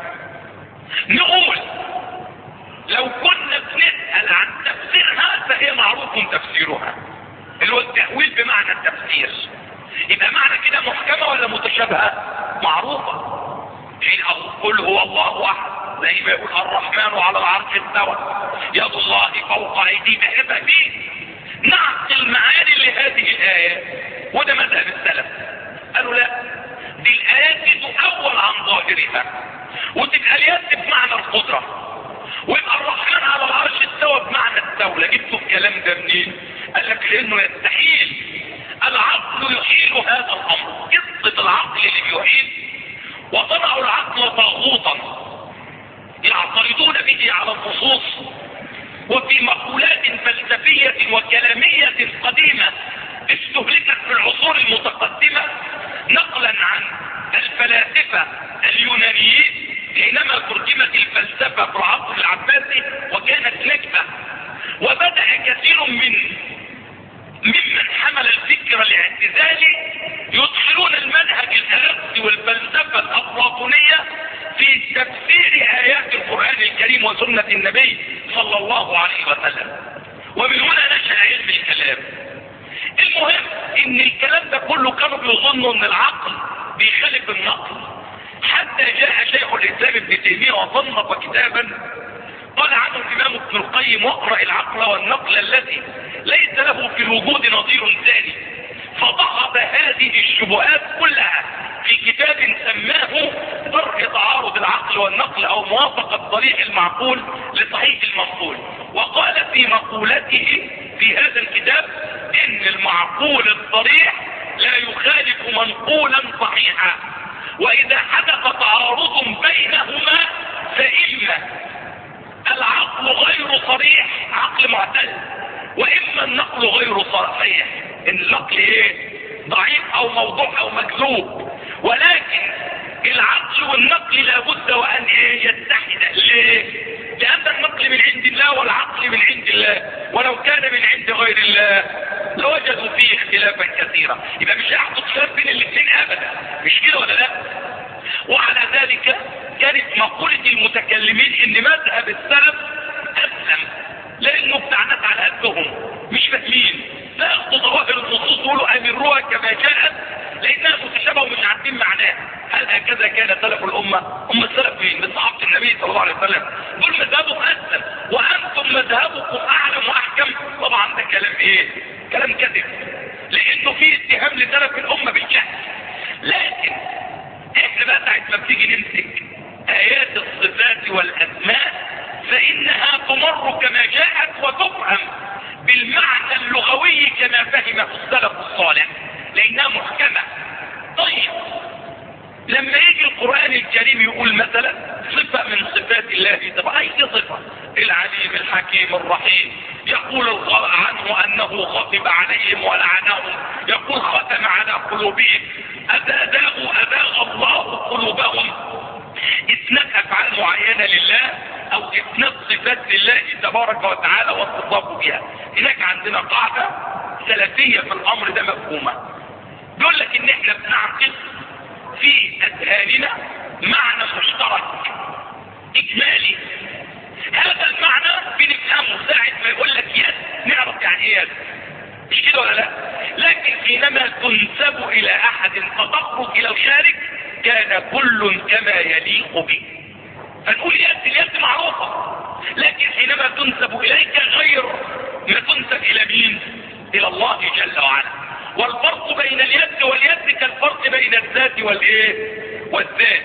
نقول لو كنا بنسأل عن تفسيرها فهي معروف تفسيرها اللي هو التأويل بمعنى التفسير، يبقى معنى كده محكمة ولا متشابهة؟ معروفة. حين قل هو الله احد زي ما يقول الرحمن على العرش استوى يد الله فوق ايديهم، يبقى فيه نعقل معاني لهذه الآية، وده مذهب السلف. قالوا لا، دي الآيات دي تؤول عن ظاهرها وتبقى اليد بمعنى القدرة، ويبقى الرحمن على العرش استوى بمعنى الدولة. جبتوا الكلام ده منين؟ قال لك لانه يستحيل العقل يحيل هذا الامر. قصة العقل اللي بيحيل وصنعوا العقل طاغوتا يعترضون به على النصوص، وفي مقولات فلسفية وكلامية قديمة استهلكت في العصور المتقدمة نقلا عن الفلاسفة اليونانيين حينما ترجمت الفلسفة في العصر العباسي وكانت نجمة، وبدأ كثير ممن حمل الفكر الاعتزالي يدخلون المنهج الأرسطي والفلسفة الأفلاطونية في تفسير آيات القرآن الكريم وسنة النبي صلى الله عليه وسلم، ومن هنا نشأ علم الكلام. المهم ان الكلام ده كله كانوا بيظنوا ان العقل بيخالف النقل، حتى جاء شيخ الإسلام ابن تيمية وصنف كتابا قال عنه الإمام ابن القيم: واقرأ العقل والنقل الذي ليس له في الوجود نظير ثاني، فضحض هذه الشبهات كلها في كتاب سماه درء تعارض العقل والنقل او موافقة صريح المعقول لصحيح المنقول. وقال في مقولته في هذا الكتاب ان المعقول الصريح لا يخالف منقولا صحيحا، واذا حدث تعارض بينهما فإما العقل غير صريح عقل معتل، واما النقل غير صحيح النقل ايه؟ ضعيف او موضوع او مكذوب. ولكن العقل والنقل لابد وان يتحد. ليه؟ لان النقل من عند الله والعقل من عند الله، ولو كان من عند غير الله لوجدوا فيه اختلافا كثيرا. يبقى مش هيحدث خلاف بين الاثنين ابدا، مش كده ولا لا؟ وعلى ذلك كانت مقولة المتكلمين ان مذهب السلف اسلم، لانه بتاع ناس على قدهم مش فاهمين، لا ياخدوا ظواهر النصوص يقولوا امروها كما جاءت لانها متشابهه ومش عارفين معناها. هل هكذا كان سلف الامه؟ هم السلف مين؟ من صحابه النبي صلى الله عليه وسلم، دول مذهبهم اسلم وانتم مذهبكم اعلم واحكم. طبعا ده كلام ايه؟ كلام كذب، لانه فيه اتهام لسلف الامه بالجهل. لكن احنا بقى ساعه ما بتيجي نمسك ايات الصفات والاسماء فانها تمر كما جاءت وتفهم بالمعنى اللغوي كما فهمه السلف الصالح لانها محكمة. طيب لما يجي القرآن الكريم يقول مثلا صفة من صفات الله، طب اي صفة؟ العليم الحكيم الرحيم، يقول عنه انه غضب عليهم ولعنهم، يقول ختم على قلوبهم، أذاغ الله قلوبهم. اثنات افعال معينة لله او اثنات صفات لله تبارك وتعالى واتصاف بها. هناك عندنا قاعدة سلفية في الامر ده مفهومة، بيقول لك ان احنا بنعقد في اذهاننا معنى مشترك اجمالي، هذا المعنى بنفهمه ساعة ما يقول لك يد نعرف يعني ايه يد، مش كده ولا لا؟ لكن حينما تنسب الى احد فتخرج الى الخارج كان كل كما يليق به، فنقول يد، اليد معروفة، لكن حينما تنسب اليك غير ما تنسب الى مين؟ الى الله جل وعلا. والفرق بين اليد واليد كالفرق بين الذات والايه؟ والذات.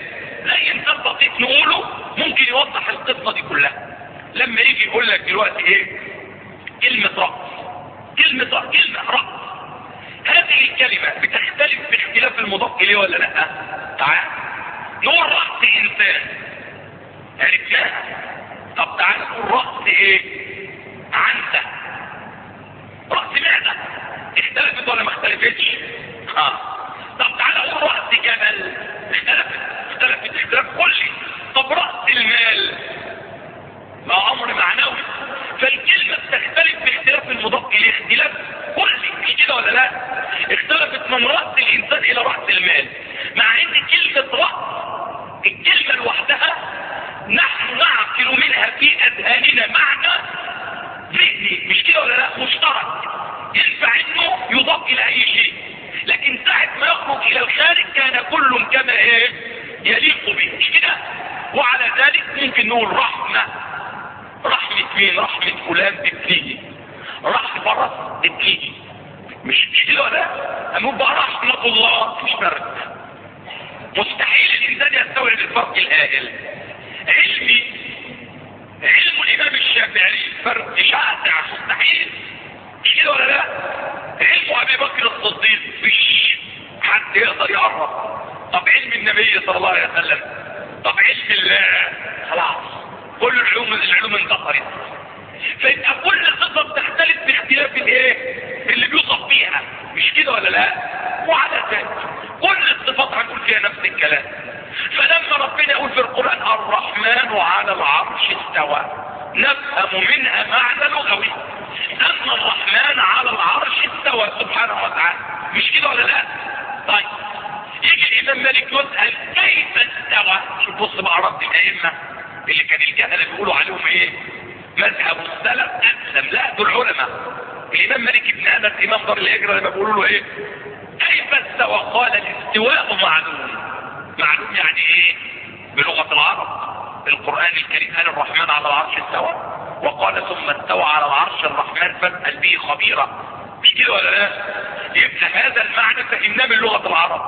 زي انسان بسيط نقوله ممكن يوضح القصة دي كلها. لما يجي يقول لك دلوقتي ايه كلمة رأس، كلمة رأس، هذه الكلمة بتختلف باختلاف المضاف اليه ولا لا؟ تعال نقول رأس انسان عرفناها. طب تعال نقول رأس ايه؟ عنده. رأس معدة اختلفت ولا ما اختلفتش؟ طب تعال نقول رأس جمل اختلفت اختلاف كلي. طب رأس المال ما امر معنوي، فالكلمة بتختلف باختلاف المضاف اليه اختلاف كلي، مش كده ولا لا؟ اختلفت من رأس الانسان الى رأس المال، مع ان كلمة رأس الكلمة لوحدها نحن نعقل منها في اذهاننا معنى ذهني، مش كده ولا لا؟ مشترك ينفع انه يضاف الى اي شيء، لكن ساعة ما يخرج الى الخارج كان كل كما ايه يليق به، مش كده؟ وعلى ذلك ممكن نقول رحمة. رحمة مين؟ رحمة فلان تبتيجي، رحمة فرس تبتيجي، مش كده ولا لا؟ اما بقى رحمة الله مش فرق. مستحيل الانسان يستوعب الفرق الهائل. علم الامام الشافعي فرق شاسع مستحيل، مش كده ولا لا؟ علم ابي بكر الصديق مش حد يقدر يقرب. طب علم النبي صلى الله عليه وسلم، طب علم الله، خلاص كل العلوم انتقرت. فيبقى كل صفه بتختلف باختلاف الايه اللي بيوصف بيها، مش كده ولا لا؟ وعلى ذلك كل الصفات هنقول فيها نفس الكلام. فلما ربنا يقول في القرآن الرحمن على العرش استوى، نفهم منها معنى لغوي ان الرحمن على العرش استوى سبحانه وتعالى، مش كده ولا لا؟ طيب يجي الامام مالك يسأل كيف استوى. شوف بص بقى رد الائمة اللي كان الجهلة بيقولوا عليهم ايه مذهب السلف اسلم، لا دول علماء. الامام مالك ابن انس امام دار الهجرة لما بيقولوا له ايه كيف استوى قال الاستواء معلوم. معلوم يعني ايه بلغة العرب؟ القرآن الكريم قال الرحمن على العرش استوى، وقال ثم استوى على العرش الرحمن فاسأل به خبيرا، مش كده ولا لا؟ يبقى هذا المعنى فهمناه من لغة العرب.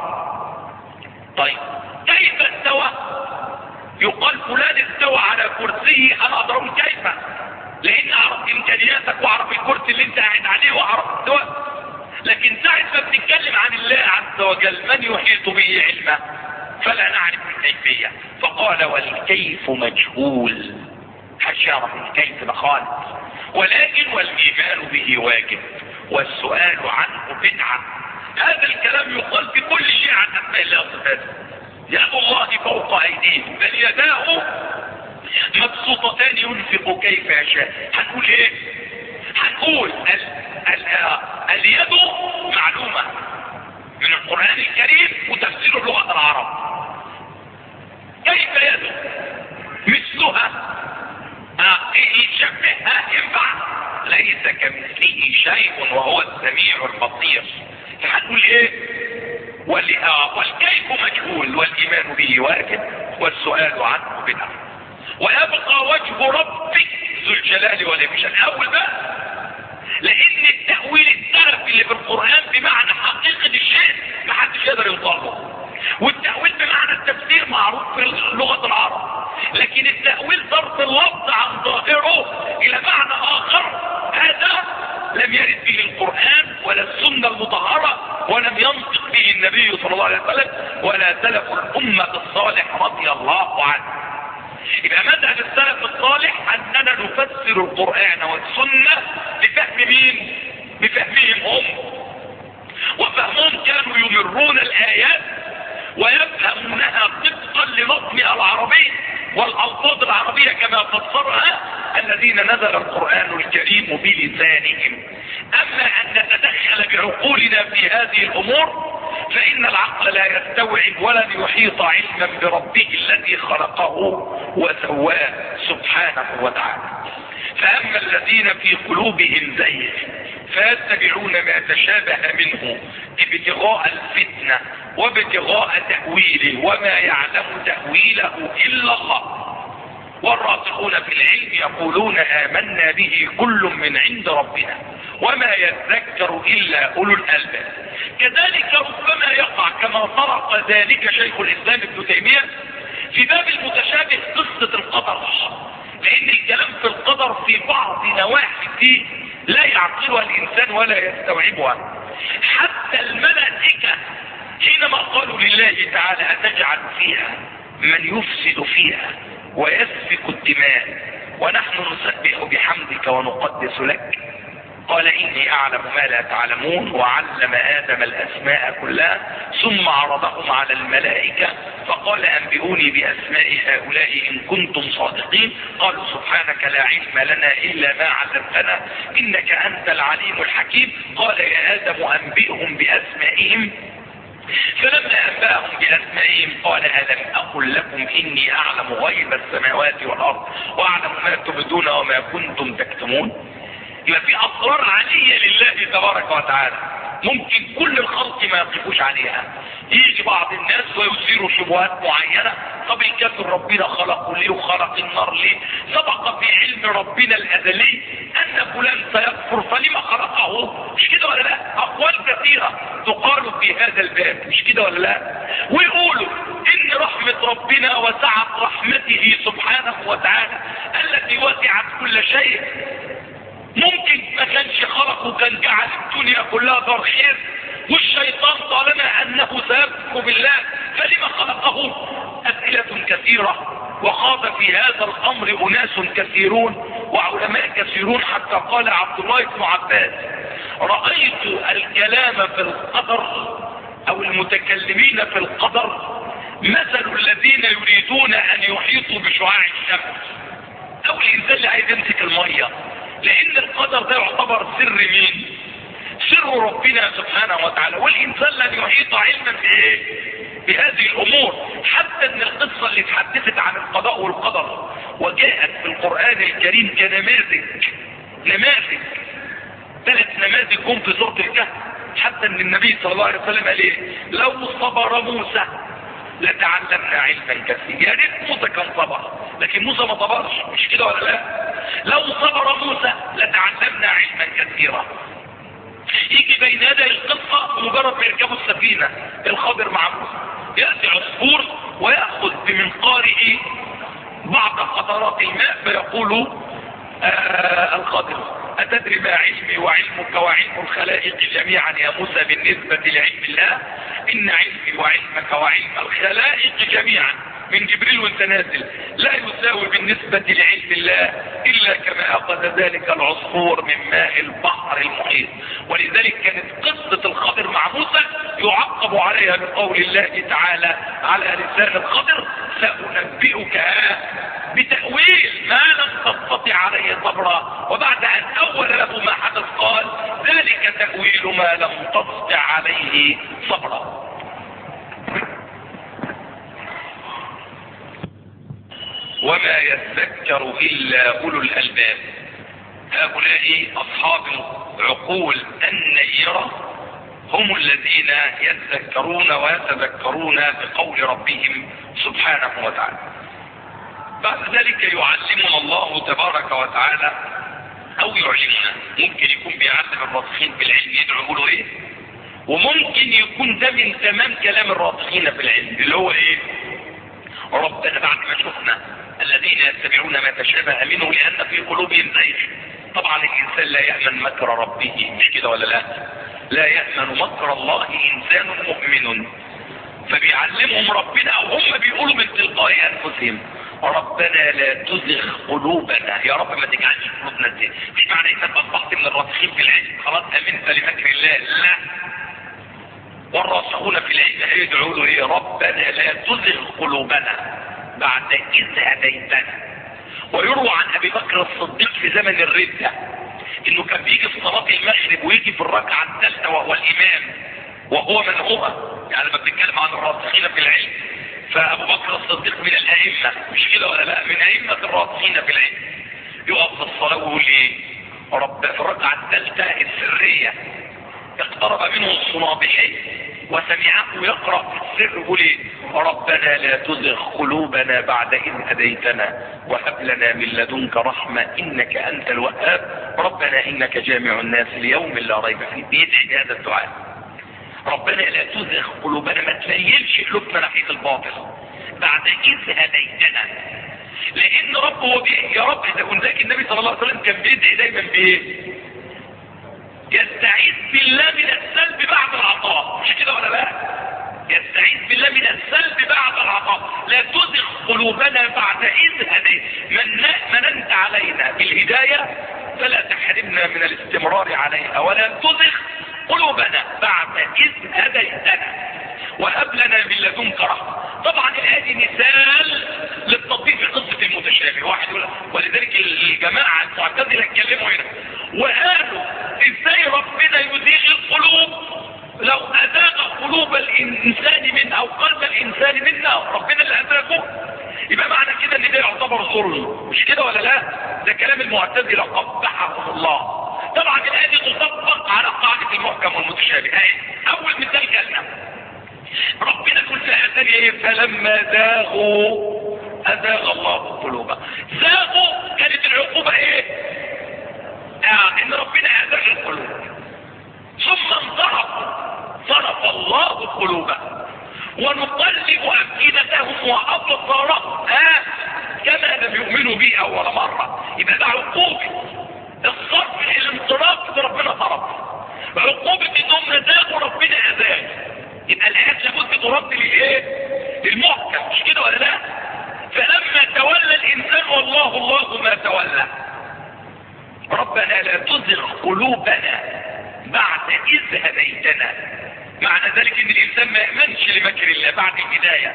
طيب كيف استوى؟ يقال فلان استوى على كرسيه، انا اضرب كيف لان اعرف امكانياتك واعرف الكرسي اللي انت قاعد عليه واعرف استوى. لكن ساعة ما بنتكلم عن الله عز وجل من يحيط به علمه فلا نعرف الكيفية. فقال والكيف مجهول، محدش يعرف الكيف ده خالص، ولكن والايمان به واجب والسؤال عنه بدعة. هذا الكلام يقال في كل شيء عن اسماء الله وصفاته. يد الله فوق ايديهم بل يداه مبسوطتان ينفق كيف يشاء. هنقول ايه؟ هنقول اليد معلومة من القرآن الكريم وتفسير لغة العرب. كيف يده؟ مثلها يشبهها ينفع؟ ليس كمثله شيء وهو السميع البصير. فهنقول ايه؟ والكيف مجهول والايمان به واجب والسؤال عنه بدعة. ويبقى وجه ربك ذو الجلال والاكرام. اول بقى لان التأويل السلفي اللي في القرآن بمعنى حقيقة الشيء محدش يقدر يوصله، والتأويل بمعنى التفسير معروف في لغة العرب، لكن التأويل صرف اللفظ عن ظاهره الى معنى اخر هذا لم يرد به القرآن ولا السنة المطهرة ولم ينطق به النبي صلى الله عليه وسلم ولا سلف الأمة الصالح رضي الله عنه. يبقى مذهب السلف الصالح اننا نفسر القرآن والسنة بفهم مين؟ بفهمهم هم، وفهمهم كانوا يمرون الآيات ويفهمونها طبقا لنظمها العربي والألفاظ العربية كما فسرها الذين نزل القرآن الكريم بلسانهم. أما أن نتدخل بعقولنا في هذه الأمور فإن العقل لا يستوعب ولن يحيط علما بربه الذي خلقه وسواه سبحانه وتعالى. فأما الذين في قلوبهم زيغ فيتبعون ما تشابه منه ابتغاء الفتنة وابتغاء تأويله وما يعلم تأويله إلا الله. والراسخون في العلم يقولون آمنا به كل من عند ربنا وما يذكر إلا أولو الألباب. كذلك ربما يقع كما طرق ذلك شيخ الإسلام ابن تيمية في باب المتشابه قصة القدر، لان الكلام في القدر في بعض نواحي فيه لا يعقلها الانسان ولا يستوعبها. حتى الملائكة حينما قالوا لله تعالى أتجعل فيها من يفسد فيها ويسفك الدماء ونحن نسبح بحمدك ونقدس لك، قال إني أعلم ما لا تعلمون، وعلم آدم الأسماء كلها ثم عرضهم على الملائكة فقال أنبئوني بأسماء هؤلاء إن كنتم صادقين، قالوا سبحانك لا علم لنا إلا ما علمتنا إنك أنت العليم الحكيم. قال يا آدم أنبئهم بأسمائهم، فلما أنبأهم بأسمائهم قال ألم أقل لكم إني أعلم غيب السماوات والأرض وأعلم ما تبدون وما كنتم تكتمون. يبقى في أسرار عالية لله تبارك وتعالى ممكن كل الخلق ما يقفوش عليها. يجي بعض الناس ويثيروا شبهات معينة، طب الكافر ربنا خلقه ليه وخلق النار ليه؟ سبق في علم ربنا الأزلي أن فلان سيكفر فلما خلقه، مش كده ولا لا؟ أقوال كثيرة تقال في هذا الباب، مش كده ولا لا؟ ويقولوا إن رحمة ربنا وسعت رحمته سبحانه وتعالى التي وسعت كل شيء، ممكن ما كانش خلقه كان جعل الدنيا كلها دار خير، والشيطان طالما انه سيكفر بالله فلما خلقه؟ اسئلة كثيرة وخاض في هذا الامر اناس كثيرون وعلماء كثيرون، حتى قال عبد الله بن عباس رأيت الكلام في القدر او المتكلمين في القدر مثل الذين يريدون ان يحيطوا بشعاع الشمس، او الانسان اللي عايز يمسك المية، لان القدر ده يعتبر سر مين؟ سر ربنا سبحانه وتعالى، والانسان لن يحيط علما بايه؟ بهذه الامور. حتى ان القصة اللي اتحدثت عن القضاء والقدر وجاءت في القرآن الكريم كنماذج 3 نماذج هم في سورة الكهف، حتى ان النبي صلى الله عليه وسلم قال ايه؟ لو صبر موسى لتعلمنا علما كثيرا. يا ريت موسى كان صبر، لكن موسى ما صبرش، مش كده ولا لا؟ لو صبر موسى لتعلمنا علما كثيرا. يجي بين يدي القصة مجرد ما يركبوا السفينة الخضر مع موسى، يأتي عصفور ويأخذ بمنقاره بعض قطرات الماء فيقول الخضر أتدري ما علمي وعلمك وعلم الخلائق جميعا يا موسى بالنسبة لعلم الله؟ إن علمي وعلمك وعلم الخلائق جميعا من جبريل وانت نازل لا يساوي بالنسبة لعلم الله إلا كما أخذ ذلك العصفور من ماء البحر المحيط. ولذلك كانت قصة الخضر مع موسى يعقب عليها بقول الله تعالى على لسان الخضر سأنبئك بتأويل ما لم تستطع عليه صبرا، وبعد أن أول له ما حدث قال ذلك تأويل ما لم تستطع عليه صبرا. وما يذكر إلا أولو الألباب، هؤلاء أصحاب العقول النيرة هم الذين يذكرون ويتذكرون بقول ربهم سبحانه وتعالى. بعد ذلك يعلمنا الله تبارك وتعالى او يعلمنا، ممكن يكون بيعلم الراسخين في العلم يدعو يقولوا ايه، وممكن يكون ده من تمام كلام الراسخين في العلم اللي هو ايه؟ ربنا بعد ما شفنا الذين يتبعون ما تشابه منه لان في قلوبهم زيغ. طبعا الانسان لا يأمن مكر ربه، مش كده ولا لا؟ لا يأمن مكر الله انسان مؤمن. فبيعلمهم ربنا او هم بيقولوا من تلقاء انفسهم ربنا لا تزغ قلوبنا، يا رب ما تجعلش قلوبنا دي. مش معنى انك اصبحت من الراسخين في العلم خلاص امنت لمكر الله، لا. والراسخون في العلم هيدعوا له ايه؟ ربنا لا تزغ قلوبنا بعد اذ هديتنا. ويروى عن ابي بكر الصديق في زمن الردة انه كان بيجي في صلاة المغرب ويجي في الركعة الثالثة وهو الامام وهو من هو، يعني لما بنتكلم عن الراسخين في العلم فابو بكر الصديق من الائمة، مش كده ولا لا؟ من ائمة الراسخين في العلم. يقف في الصلاة ويقول ايه؟ رب في الركعة الثالثة السرية اقترب منه الصنابحي وسمعه يقرأ في السر يقول ايه؟ ربنا لا تزغ قلوبنا بعد إذ هديتنا وهب لنا من لدنك رحمة إنك أنت الوهاب ربنا إنك جامع الناس ليوم لا ريب فيه. بيدعي هذا الدعاء ربنا لا تزغ قلوبنا، ما تميلش قلوبنا ناحية الباطل. بعد إذ هديتنا. لأن رب هو يا رب إذا كنت ذاك النبي صلى الله عليه وسلم كان بيدعي دايما بإيه؟ يستعيذ بالله من السلب بعد العطاء، مش كده ولا لا؟ يستعيذ بالله من السلب بعد العطاء. لا تزغ قلوبنا بعد إذ هديت، مننت علينا بالهداية فلا تحرمنا من الاستمرار عليها، ولا تزغ قلوبنا بعد إذ هديتنا وهب لنا من لدنك رحمة. طبعا الآية مثال للتطبيق في قصة المتشابه. واحد يقول، ولذلك الجماعة المعتزلة اتكلموا هنا وقالوا ازاي ربنا يزيغ القلوب؟ لو أزاغ قلوب الإنسان منها أو قلب الإنسان منها ربنا اللي أزاغه، يبقى معنى كده ان ده يعتبر ظلم، مش كده ولا لا؟ ده كلام المعتزلة قبحهم الله. طبعا الآية دي تطبق على قاعدة المحكم والمتشابه. أول مثال كلمة ربنا يقول في آية ايه؟ فلما زاغوا أزاغ الله قلوبهم. زاغوا كانت العقوبة ايه؟ ان ربنا أزاغ القلوب. ثم صرف الله قلوبهم ونقلب أفئدتهم وأبصارهم كما لم يؤمنوا به أول مرة. يبقى ده عقوبة الصرف، الانصراف ده ربنا صرف، عقوبة انهم زاغوا ربنا أزاغ. يبقى الآيات لابد ترد للايه؟ للمحكم، مش كده ولا لا؟ فلما تولى الإنسان والله الله ما تولى. ربنا لا تزغ قلوبنا بعد إذ هديتنا. معنى ذلك ان الإنسان ما يأمنش لمكر الله بعد الهداية.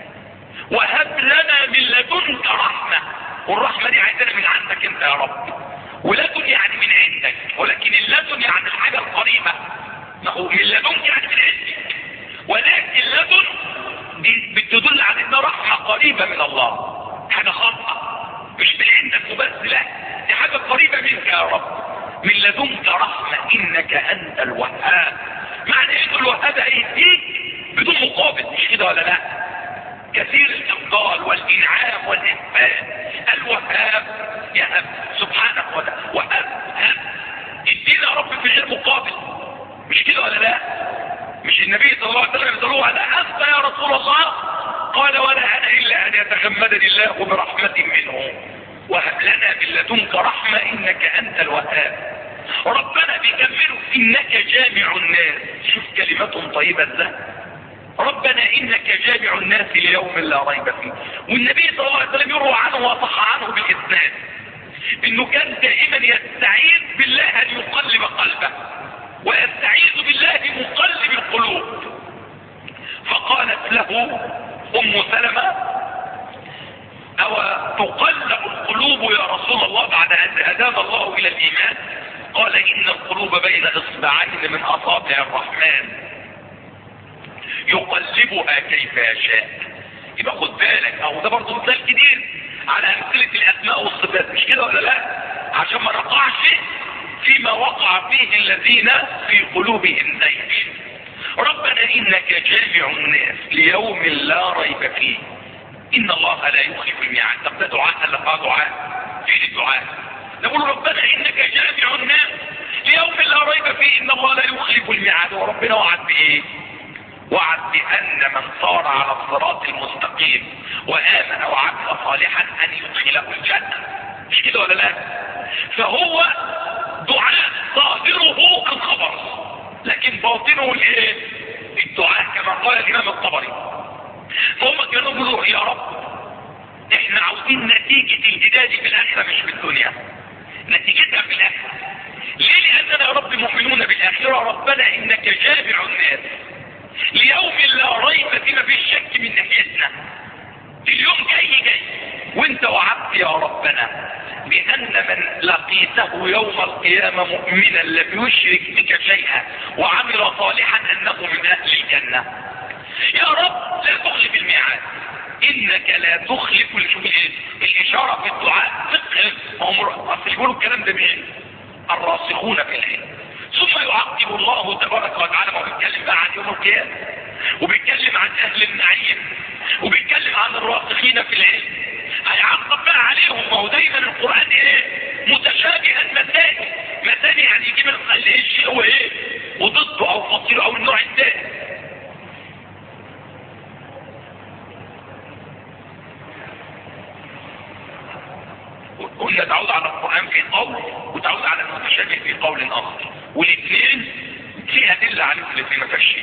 وهب لنا من لدنك رحمة، والرحمة دي عايزانا من عندك انت يا رب. ولدن يعني من عندك، ولكن اللدن يعني الحاجة القريبة. ما هو من لدنك يعني من عندك، ولكن اللدن دي بتدل على ان رحمة قريبة من الله، حاجة خاصة مش من عندك وبس، لا دي حاجة قريبة منك يا رب. من لدنك رحمة انك انت الوهاب. معنى ايه الوهاب؟ هيديك بدون مقابل، مش كده ولا لا؟ كثير الافضال والانعام والاحسان. الوهاب يهب سبحانه وتعالى، وهب ادينا يا رب في غير مقابل، مش كده ولا لا؟ مش النبي صلى الله عليه وسلم يسألوه أنا أنت يا رسول الله؟ قال ولا أنا إلا أن يتغمدني الله برحمة منه. وهب لنا من لدنك رحمة إنك أنت الوهاب. ربنا بيكملوا إنك جامع الناس. شوف كلمة طيبة ازاي. ربنا إنك جامع الناس ليوم لا ريب فيه. والنبي صلى الله عليه وسلم يروى عنه وصح عنه بالإسناد إنه كان دائما يستعيذ بالله أن يقلب قلبه، ويستعيذ بالله مقلب القلوب. فقالت له أم سلمة أو تقلب القلوب يا رسول الله بعد أن هدانا الله إلى الإيمان؟ قال إن القلوب بين إصبعين من أصابع الرحمن يقلبها كيف يشاء. يبقى خد بالك، أو ده برضه مثال كتير على أمثلة الأسماء والصفات، مش كده ولا لا؟ عشان ما نقعش فيما وقع فيه الذين في قلوبهم زيغ. ربنا إنك جامع الناس ليوم لا ريب فيه إن الله لا يخلف الميعاد. طب ده دعاء ولا دعاء؟ فين الدعاء؟ نقول ربنا إنك جامع الناس ليوم لا ريب فيه إن الله لا يخلف الميعاد. وربنا وعد بإيه؟ وعد بأن من صار على الصراط المستقيم وآمن وعمل صالحا أن يدخله الجنة، مش كده ولا لا؟ فهو دعاء ظاهره الخبر لكن باطنه الايه؟ الدعاء، كما قال الإمام الطبري. فهم كانوا يقولوا يا رب احنا عاوزين نتيجة الجداد في الآخرة مش في الدنيا، نتيجتها في الآخرة. ليه؟ لأننا يا رب مؤمنون بالآخرة. ربنا إنك جامع الناس ليوم لا ريب فيه، ما فيش شك من ناحيتنا. اليوم جاي وانت وعدت يا ربنا بأن من لقيته يوم القيامة مؤمنا لم يشرك بك شيئا وعمل صالحا أنه من أهل الجنة. يا رب لا تخلف الميعاد، إنك لا تخلف الإشارة في الدعاء. فقه أصل يقولوا الكلام ده مين؟ الراسخون في العلم. ثم يعقب الله تبارك وتعالى وبيتكلم بقى عن يوم القيامة، وبيتكلم عن أهل النعيم، وبيتكلم عن الراسخين في العلم. هيعقب بقى عليهم. وهو دايما القرآن ايه؟ متشابها مثاني يعني يجيب الشيء هو ايه وضده او فصيله او النوع الثاني. الاثنين مفشين.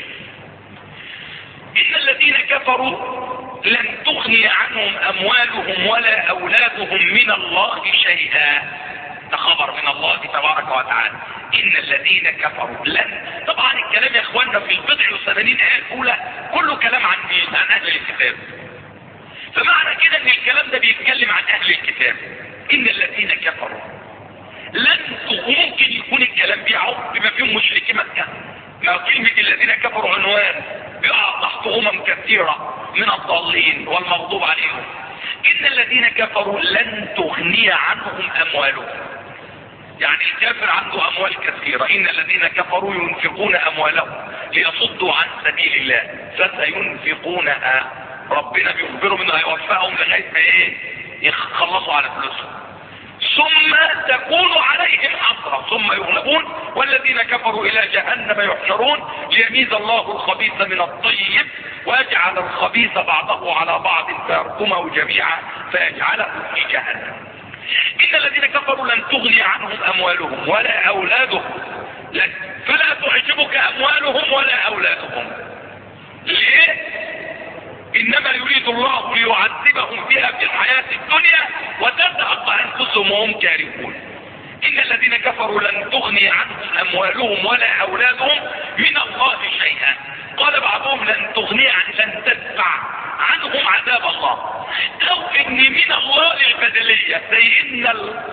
ان الذين كفروا لن تغني عنهم اموالهم ولا اولادهم من الله شيئا. ده خبر من الله تبارك وتعالى. ان الذين كفروا لن، طبعا الكلام يا اخواننا في البضع والثمانين آية الاولى كله كلام عن مين؟ عن اهل الكتاب. فمعنى كده ان الكلام ده بيتكلم عن اهل الكتاب. ان الذين كفروا لن، ممكن يكون الكلام بيعود بما فيهم مشركي مكة. ما كلمة الذين كفروا عنوان بيقع تحت كثيرة من الضالين والمغضوب عليهم. ان الذين كفروا لن تغني عنهم اموالهم، يعني الكافر عنده اموال كثيرة. ان الذين كفروا ينفقون اموالهم ليصدوا عن سبيل الله فسينفقونها. ربنا بيخبرهم انه هيوفقهم لغاية ما يخلصوا على فلوسهم، ثم تكون عليهم حسرة ثم يغلبون والذين كفروا الى جهنم يحشرون ليميز الله الخبيث من الطيب ويجعل الخبيث بعضه على بعض فيركمه جميعا فيجعله في جهنم. ان الذين كفروا لن تغني عنهم اموالهم ولا اولادهم فلا تعجبك اموالهم ولا اولادهم. ليه؟ انما يريد الله ليعذبهم بها في الحياة الدنيا وتزهق انفسهم وهم كارهون. ان الذين كفروا لن تغني عنهم اموالهم ولا اولادهم من الله شيئا. قال بعضهم لن تغني لن تدفع عنهم عذاب الله، او ان من الله البدلية، زي ان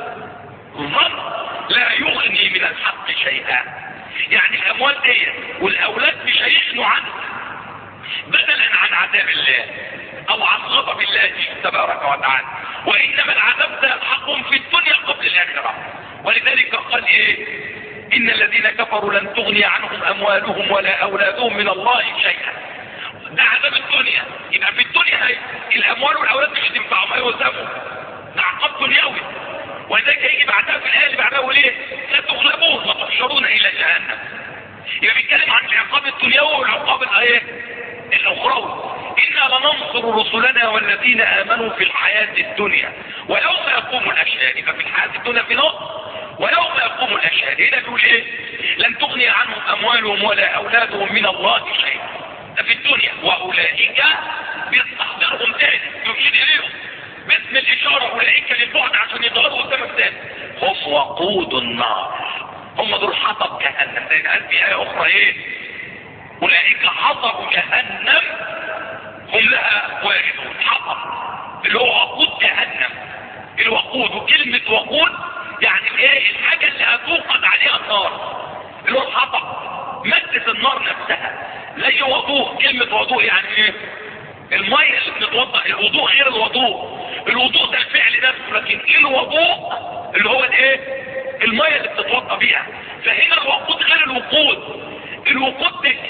الظن لا يغني من الحق شيئا. يعني الاموال دي والاولاد مش هيغنوا عنه بدلا عن عذاب الله او عن غضب الله تبارك وتعالى، وانما العذاب ده يلحقهم في الدنيا قبل الاخره. ولذلك قال ان الذين كفروا لن تغني عنهم اموالهم ولا اولادهم من الله شيئا. ده عذاب الدنيا، يبقى في الدنيا الاموال والاولاد مش هتنفعهم، هيوزموا، ده عقاب دنيوي. ولذلك هيجي بعدها في الايه اللي بعدها يقول ستغلبون وتحشرون الى جهنم. يبقى بيتكلم عن العقاب الدنيوي والعقاب الاخروي. انا لننصر رسلنا والذين امنوا في الحياة الدنيا ويوم يقوم الاشهاد. يبقى في الحياة الدنيا في نصر ويوم يقوم الاشهاد. هنا بيقول لن تغني عنهم اموالهم ولا اولادهم من الله شيئا. ده في الدنيا. واولئك بيستحضرهم تاني يشير اليهم باسم الاشارة، اولئك للبعد عشان يظهروا قدام الثاني. هم وقود النار، هم دول حطب جهنم. زي قال في آية أخرى أولئك حطب جهنم هم لها واردون. حطب اللي هو وقود جهنم. الوقود، وكلمة وقود يعني الحاجة اللي هتوقد عليها النار، اللي هو الحطب، مادة النار نفسها. زي وضوء، كلمة وضوء يعني المية اللي بنتوضأ. الوضوء غير الوضوء. الوضوء ده الفعل نفسه، لكن الوضوء اللي هو المية اللي بتتوضأ بيها. فهنا الوقود غير الوقود. الوقود ده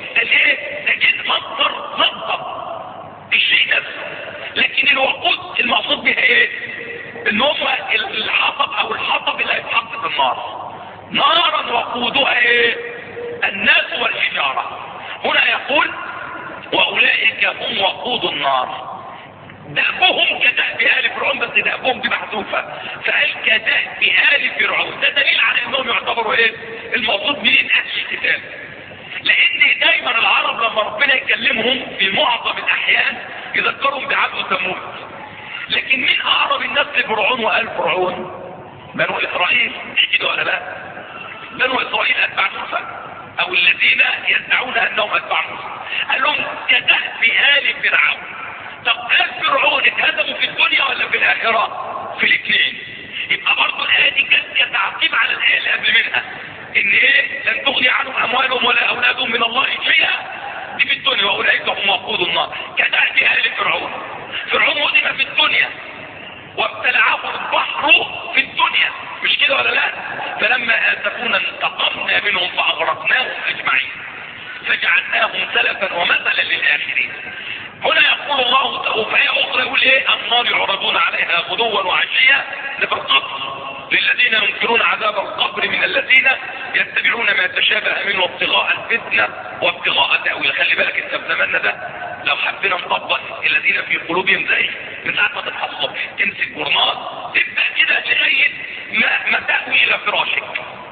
مصدر نظم الشيء نفسه، لكن الوقود المقصود بها ان هم الحطب او الحطب اللي هيتحط في النار. نارا وقودها الناس والحجارة. هنا يقول واولئك هم وقود النار. دأبهم كدأب آل فرعون، بس دأبهم دي محذوفة، فقال كدأب آل فرعون. ده دليل على انهم يعتبروا المقصود من اهل الكتاب. لان دايما العرب لما ربنا يكلمهم في معظم الاحيان يذكرهم بعبد ثمود. لكن مين اعرب الناس لفرعون وآل فرعون؟ بنو اسرائيل. كده ولا لا؟ بنو اسرائيل اتباع موسى، او الذين يدعون انهم اتباع موسى. قال لهم كدأب آل فرعون. طب آل فرعون اتهدموا في الدنيا ولا في الاخرة؟ في الاثنين. يبقى برضه الايه دي كانت تعقيب على الايه اللي قبل منها، ان لن تغني عنهم اموالهم ولا اولادهم من الله شيئا. دي في الدنيا. واولئك هم وقود النار. كدأب آل فرعون. فرعون هدم في الدنيا وابتلعه البحر في الدنيا، مش كده ولا لا؟ فلما اسفونا انتقمنا منهم فاغرقناهم اجمعين فجعلناهم سلفا ومثلا للاخرين. هنا يقول الله وفي آية اخرى يقول النار يعرضون عليها غدوا وعشيا في القبر للذين ينكرون عذاب القبر من الذين يتبعون ما تشابه منه ابتغاء الفتنة وابتغاء تأويل. خلي بالك انت في زماننا ده لو حبينا نطبق الذين في قلوبهم زي من ساعة ما تصحى الصبح تمسك جورنال تبدأ كده لغاية ما تأوي الى فراشك.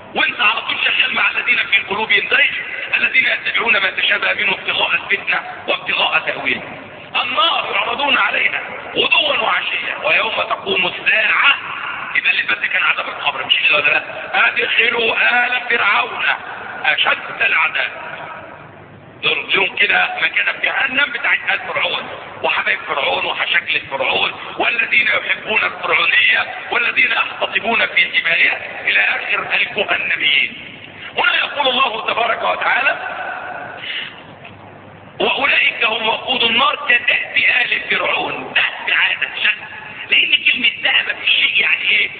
وانت على طول شغال مع الذين في قلوبهم زيغ الذين يتبعون ما تشابه منه ابتغاء الفتنه وابتغاء تاويله. النار يعرضون عليها غدوا وعشيا ويوم تقوم الساعه. يبقى اللي فات كان عذاب القبر، مش كده ولا لا؟ ادخلوا آل فرعون اشد العذاب. يرجون كده مكانه في جهنم بتاعت آل فرعون وحبايب فرعون وحشكل فرعون والذين يحبون الفرعونيه والذين يحتطبون في دمائها الى اخر الجهنميين. هنا يقول الله تبارك وتعالى واولئك هم وقود النار كدأب آل فرعون. دأب عادة شد، لان كلمة دأب في الشيء يعني ايه؟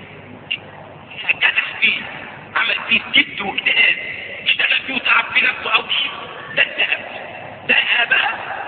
كدح فيه، عمل فيه جد واجتهاد، اشتغل فيه وتعب في نفسه او شيء. ده الدأب. دأب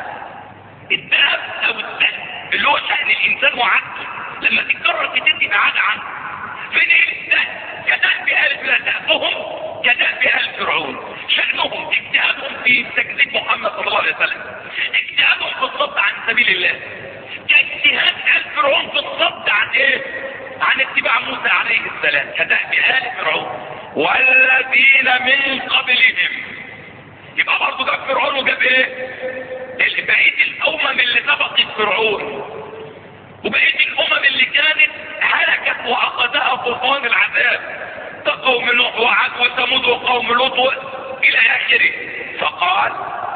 الدأب او الدأب اللي هو شأن الانسان وعقله لما تتكرر كتير تبقى عادة عنه. فين الدأب؟ كدأب آل فرعون. دأبهم كدأب آل فرعون، شأنهم اجتهادهم في تكذيب محمد صلى الله عليه وسلم، اجتهادهم في الصد عن سبيل الله، كاجتهاد آل فرعون في الصد عن ايه؟ عن اتباع موسى عليه السلام، كدأب آل فرعون والذين من قبلهم. يبقى برضه جاب فرعون وجاب ايه؟ بقية الامم اللي سبقت فرعون وبقية الامم اللي كانت هلكت واخذها طوفان العذاب كقوم نوح وعاد وثمود وقوم لوط الى اخره. فقال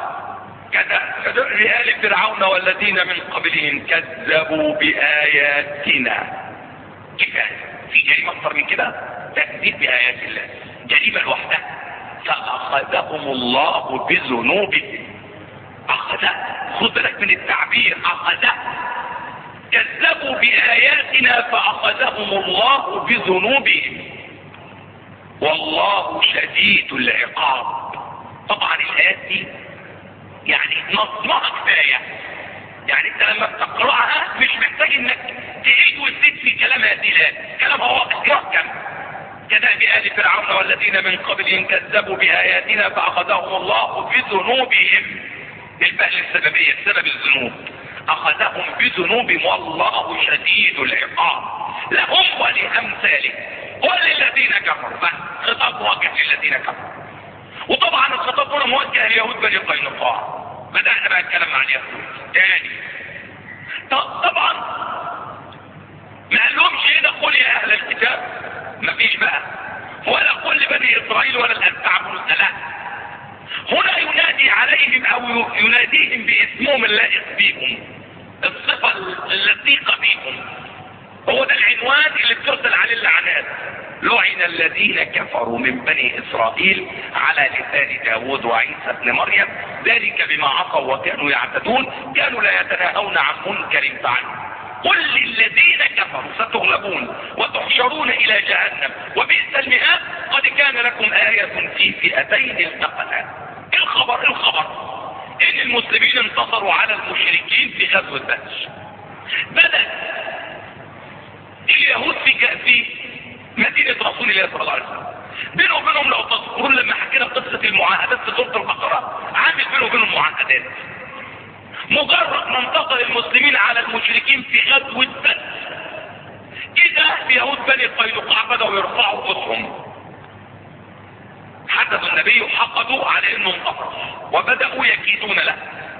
كدأب آل فرعون والذين من قبلهم كذبوا بآياتنا. كفاية، في جريمة اكثر من كده؟ تكذيب بآيات الله جريمة لوحدها. فأخذهم الله بذنوبهم. أخذ، خذ بالك من التعبير، أخذ. كذبوا بآياتنا فأخذهم الله بذنوبهم والله شديد العقاب. طبعا الآيات دي يعني نظمها كفاية، يعني انت لما بتقرأها مش محتاج انك تعيد وتزيد في كلامها دلال، كلامها واضح محكم. كدأب آل فرعون والذين من قبلهم كذبوا بآياتنا فأخذهم الله بذنوبهم. الفعل السببية، سبب الذنوب، أخذهم بذنوبهم والله شديد العقاب لهم ولأمثالهم وللذين كفروا. خطاب موجه للذين كفروا، وطبعا الخطاب هنا موجه ليهود بني قينقاع. بدأنا بقى الكلام عن اليهود تاني. طبعا ما قالهمش هنا قل يا اهل الكتاب، مفيش بقى، ولا قل لبني اسرائيل ولا الاتباع موسى، لا. هنا ينادي عليهم او يناديهم باسمهم اللائق بهم، الصفة اللطيقة بهم. هو ده العنوان اللي بترسل عليه اللعنات. لعن الذين كفروا من بني اسرائيل على لسان داود وعيسى بن مريم ذلك بما عصوا وكانوا يعتدون كانوا لا يتناهون عن منكر فعلوا. قل للذين كفروا ستغلبون وتحشرون الى جهنم وبئس المهاد قد كان لكم آية في فئتين التقتا. الخبر ان المسلمين انتصروا على المشركين في غزوة بدر. بدأ اليهود في مدينة رسول الله صلى الله عليه وسلم بينه وبينهم، لو تذكرون لما حكينا قصة المعاهدات في سورة البقرة، عامل بينه وبينهم معاهدات. مجرد ما انتصر المسلمين على المشركين في غزوة بدر إذا اليهود بني قينقاع بدأوا يرفعوا رؤوسهم. حدث النبي وحقدوا على انهم انتصروا وبدأوا يكيدون له.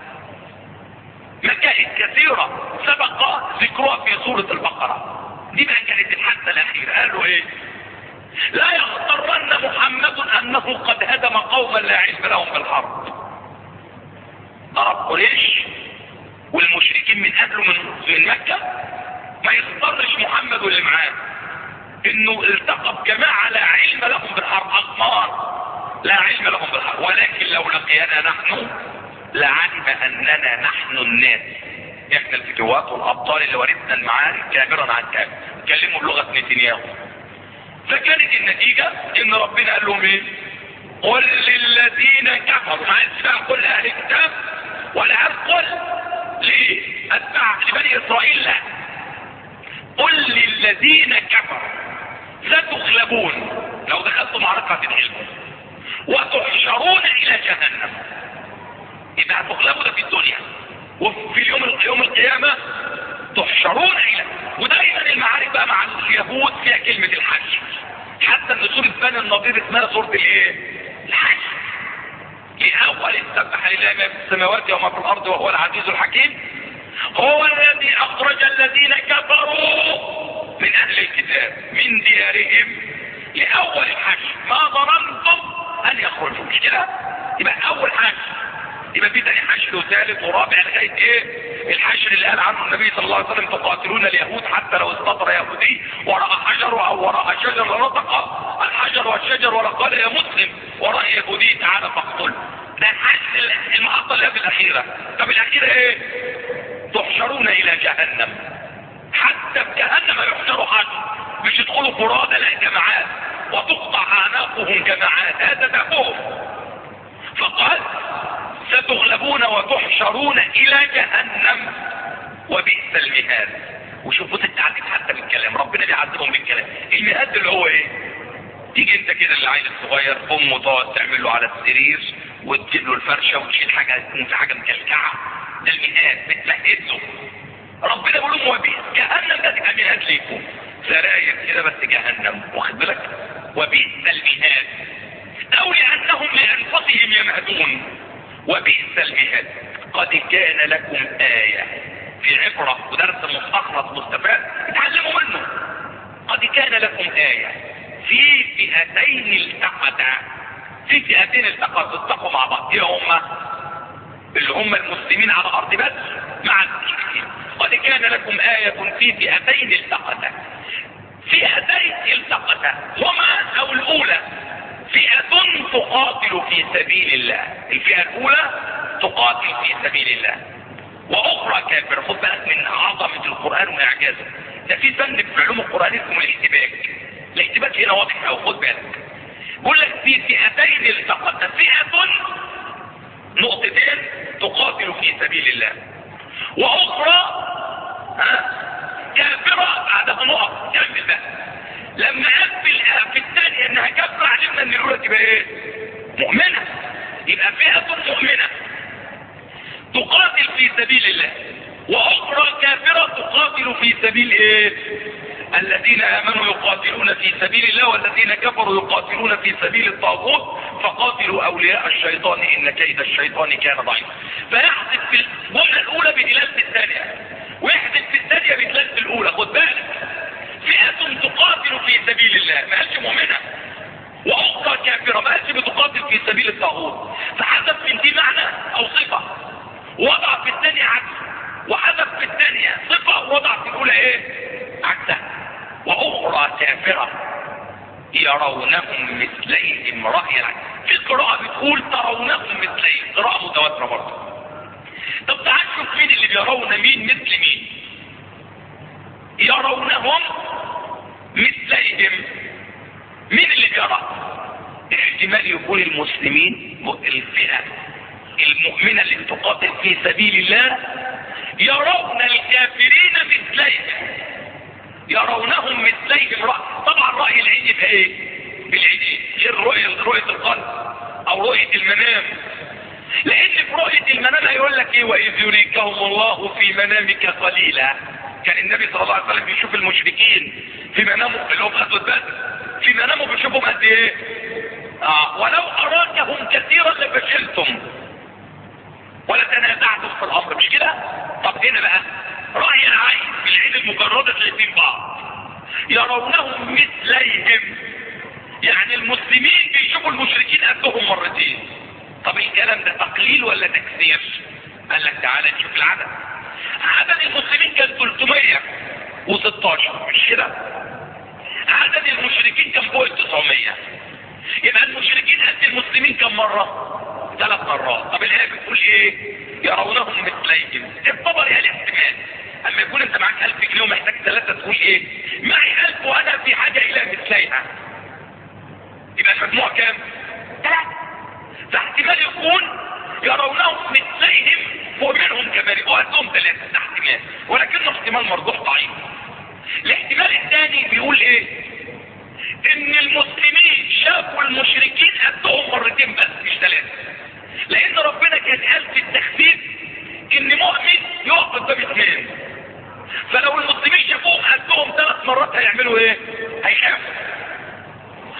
مكائد كثيرة سبق ذكرها في سورة البقرة. دي بقى كانت الحادثة الأخيرة. قالوا ايه؟ لا يغترن محمد انه قد هدم قوما لا علم لهم بالحرب. ضرب قريش والمشركين من اهله من مكة، ما يغترش محمد واللي معاه انه التقى بجماعة لا علم لهم بالحرب، اغمار لا علم لهم بالحرب، ولكن لو لقينا نحن لعلم اننا نحن الناس. احنا الفتوات والابطال اللي ورثنا المعارك كامرا عن كامر، اتكلموا بلغة نتنياهو. فكانت النتيجة ان ربنا قال لهم ايه؟ قل للذين كفروا. ما قالش بقى قل اهل الكتاب ولا قل لاتباع لبني اسرائيل، لا، قل للذين كفروا ستغلبون، لو دخلتوا معركة هتتغلبوا وتحشرون الى جهنم. يبقى هتغلبوا ده في الدنيا، وفي يوم القيامة تحشرون الى. ودايما المعارك بقى مع اليهود فيها كلمة الحشر. حتى ان سورة بني النضير اسمها سورة الايه؟ الحشر. لأول سبح لله ما في السماوات وما في الأرض وهو العزيز الحكيم. هو الذي أخرج الذين كفروا من أهل الكتاب من ديارهم لأول الحشر ما ظننتم أن يخرجوا. مش كده؟ يبقى أول حشر، يبقى في تاني حشر وثالث ورابع لغاية ايه؟ الحشر اللي قال عنه النبي صلى الله عليه وسلم تقاتلون اليهود حتى لو استطر يهودي وراء حجر او وراء شجر لنطق الحجر والشجر ولقال يا مسلم وراء يهودي تعالى فاقتله. ده الحشر المحطة اللي قبل الأخيرة. طب الأخيرة ايه؟ تحشرون إلى جهنم. حتى في جهنم يحشروا حشر، مش يدخلوا فرادى لا جماعات وتقطع أعناقهم جماعات، هذا دافهم. فقال ستغلبون وتحشرون الى جهنم وبئس المهاد. وشوفوا التعذيب حتى بالكلام، ربنا بيعذبهم بالكلام. المهاد اللي هو ايه؟ تيجي انت كده العيل الصغير امه تقعد تعمل له على السرير وتجيب له الفرشه وتشيل حاجه تكون في حاجه مكلكعه، ده المهاد بتمهد له. ربنا بيقول لهم وبئس جهنم، ده تبقى مهاد ليكم، سراير كده بس جهنم، واخد بالك؟ وبئس المهاد او لانهم لانفسهم يمهدون. وبئس المهاد. قد كان لكم آية في عبرة ودرس مستخلص مستفاد اتعلموا منه. قد كان لكم آية في فئتين التقتا، في فئتين التقتا اتقوا مع بعض. ايه هما؟ اللي هم المسلمين على الارض بس مع المشركين. قد كان لكم آية في فئتين التقتا. فئتين التقتا هما او الاولى فئة تقاتل في سبيل الله، الفئة الأولى تقاتل في سبيل الله، وأخرى كافر. خد بالك من عظمة القرآن وإعجازه. ده في فن في علوم القرآن اسمه الاحتباك. الاحتباك هنا واضح أو خد بالك. بقول لك في فئتين التقتا، فئة نقطتين تقاتل في سبيل الله، وأخرى كافرة بعدها نقط. كمل بقى. لما قبل في الثانية انها كافرة علمنا ان الاولى تبقى ايه؟ مؤمنة. يبقى فئة مؤمنة تقاتل في سبيل الله، واخرى كافرة تقاتل في سبيل ايه؟ الذين امنوا يقاتلون في سبيل الله والذين كفروا يقاتلون في سبيل الطاغوت فقاتلوا اولياء الشيطان ان كيد الشيطان كان ضعيفا. فيحدث في الجملة الاولى بدلالة الثانية، ويحدث في الثانية بدلالة الاولى. خد بالك، فئة تقاتل في سبيل الله ما قالش مؤمنة، واخرى كافرة ما قالش بتقاتل في سبيل الطاغوت. فحذف من دي معنى او صفة وضع في الثانية عكس، وحذف في الثانية صفة وضع في الاولى ايه؟ عكسها. واخرى كافرة يرونهم مثليهم رأي العين. في قراءة بتقول ترونهم مثليهم، قراءة متواترة برضه. طب تعال شوف مين اللي بيرون مين مثل مين. يرونهم مثليهم، مين اللي بيرى؟ احتمال يكون المسلمين، الفئة المؤمنة اللي بتقاتل في سبيل الله يرون الكافرين مثليهم، يرونهم مثليهم. طبعا رأي العين يبقى ايه؟ بالعين، غير رؤية القلب او رؤية المنام. لان في رؤية المنام هيقول لك ايه؟ واذ يريكهم الله في منامك قليلا. كان النبي صلى الله عليه وسلم بيشوف المشركين في منامه اللي هو في غزوة بدر، في منامه بيشوفهم قد ايه؟ ولو اراكهم كثيرا لفشلتم ولا تنازعتم في الامر. مش كده؟ طب هنا بقى رأي العين بالعين المجردة شايفين بعض. يرونهم مثليهم، يعني المسلمين بيشوفوا المشركين قدهم مرتين. طب الكلام ده تقليل ولا تكثير؟ قال لك تعالى نشوف العدد. عدد المسلمين كان 316 مش كده؟ عدد المشركين كان فوق 900. يبقى المشركين قد المسلمين كم مرة؟ 3 مرات. طب الآية بتقول ايه؟ يرونهم مثليهم. الطبر يعني احتمال اما يكون انت معاك 1000 جنيه ومحتاج 3 تقول ايه؟ معي 1000 وانا في حاجة الى مثليها. يبقى المجموع كام؟ 3. فاحتمال يكون يرونهم مثليهم فوق منهم كمان، وقدهم 3. ده احتمال، ولكنه احتمال مرجوح ضعيف. الاحتمال الثاني بيقول ايه؟ ان المسلمين شافوا المشركين قدهم مرتين بس مش 3. لان ربنا كان قال في التخفيف ان مؤمن يقف قدام 2. فلو المسلمين شافوهم قدهم 3 مرات هيعملوا ايه؟ هيخافوا.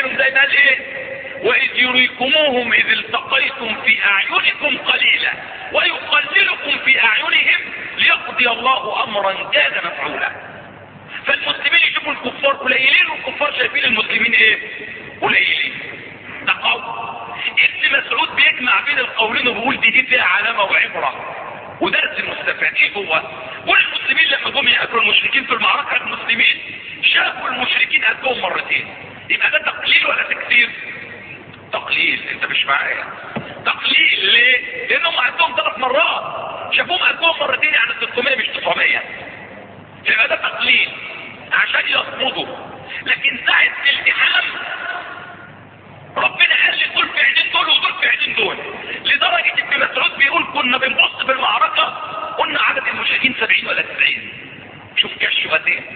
بأعينهم زي ما قال ايه؟ وإذ يريكموهم إذ التقيتم في أعينكم قليلا ويقللكم في أعينهم ليقضي الله أمرا كان مفعولا. فالمسلمين يشوفوا الكفار قليلين والكفار شايفين المسلمين ايه؟ قليلين. ده قول. ابن مسعود بيجمع بين القولين وبيقول دي فيها علامة وعبرة ودرس المستفاد. ايه هو؟ كل المسلمين لما جم يقتلوا المشركين في المعركة المسلمين شافوا المشركين قتلوهم مرتين. يبقى ده تقليل ولا تكثير؟ تقليل. انت مش معايا؟ تقليل ليه؟ لانهم قتلوهم 3 مرات. شافوهم قتلوهم مرتين يعني 600 مش 900. يبقى ده تقليل عشان يصمدوا. لكن ساعة الالتحام ربنا قال لي دول في عينين دول ودول في عينين دول، لدرجة ابن مسعود بيقول كنا بنبص في المعركة قلنا عدد المشركين 70 ولا 90. شوف كشوا قد ايه.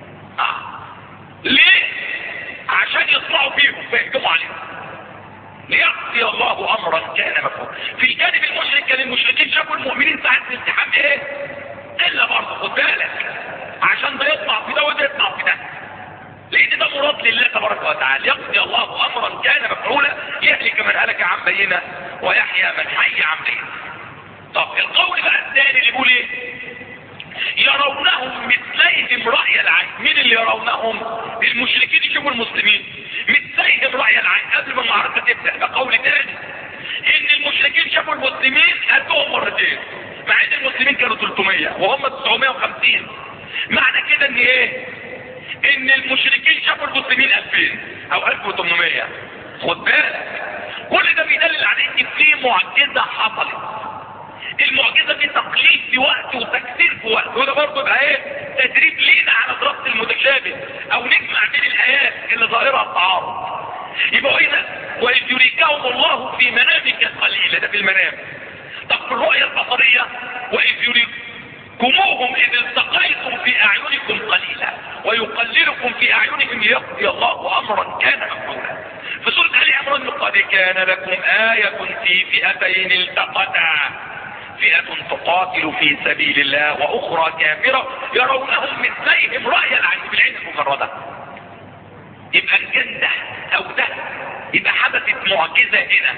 ليه؟ عشان يطلعوا فيهم فيهجموا عليهم ليقضي الله امرا كان مفعولا. في الجانب المشرك كان المشركين شافوا المؤمنين ساعة الالتحام ايه؟ الا برضه خد بالك عشان ده يطلع في ده وده يطلع في ده، لان ده مراد لله تبارك وتعالى. يقضي الله امرا كان مفعولا يهلك من هلك عن بينه ويحيى من حي عن بينه. طب القول بقى الثاني اللي بيقول ايه؟ يرونهم مثليهم رأي العين. مين اللي يرونهم؟ المشركين يشوفوا المسلمين مثليهم رأي العين قبل ما المعركة تبدأ. ده قول ثاني ان المشركين شافوا المسلمين قتلوهم مرتين مع ان المسلمين كانوا 300 وهم 950. معنى كده ان ايه؟ ان المشركين شافوا المسلمين 2000 او 1800. خد بالك كل ده بيدلل على ان في معجزة حصلت. المعجزة دي تقليد في وقت وتكثير في وقت، وده برضه يبقى ايه؟ تدريب لينا على دراسة المتشابه او نجمع بين الايات اللي ظاهرها التعارض. يبقى اذا وإذ يريكهم الله في منامك قليلا، ده في المنام. طب في الرؤية البصرية وإذ يريكموهم إذ التقيتم في أعينكم قليلا ويقللكم في أعينهم ليقضي الله أمرا كان مفعولا. في سورة آل عمران قد كان لكم آية في فئتين التقتا فئة تقاتل في سبيل الله وأخرى كافرة يرونهم مثليهم رأي العين بالعين المجردة. يبقى كان ده أو ده يبقى حدثت معجزة هنا.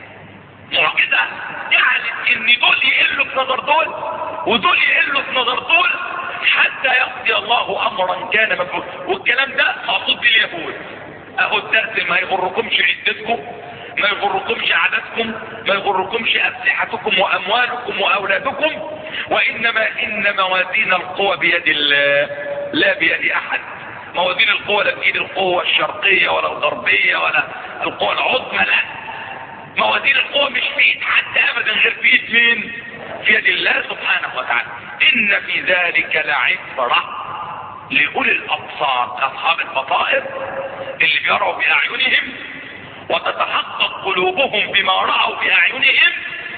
معجزة جعلت ان دول يقلوا في نظر دول ودول يقلوا في نظر دول حتى يقضي الله امرا كان مفعولا. والكلام ده مقصود باليهود. اهو الدرس ما يغركمش عدتكم، ما يغركمش عددكم، ما يغركمش اسلحتكم واموالكم واولادكم، وانما ان موازين القوى بيد الله لا بيد احد. موازين القوى لا بيد القوة الشرقية ولا الغربية ولا القوى العظمى، لا. موازين القوى مش في ايد حد ابدا غير في ايد مين؟ في يد الله سبحانه وتعالى. ان في ذلك لعبرة لأولي الابصار، اصحاب البصائر اللي بيروا باعينهم وتتحقق قلوبهم بما رأوا باعينهم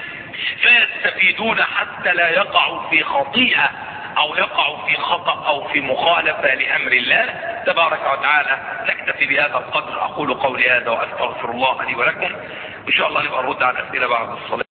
فيستفيدون حتى لا يقعوا في خطيئة او يقعوا في خطأ او في مخالفة لامر الله تبارك وتعالى. نكتفي بهذا القدر. اقول قولي هذا واستغفر الله لي ولكم. ان شاء الله نبقى نرد على الاسئلة بعد الصلاة.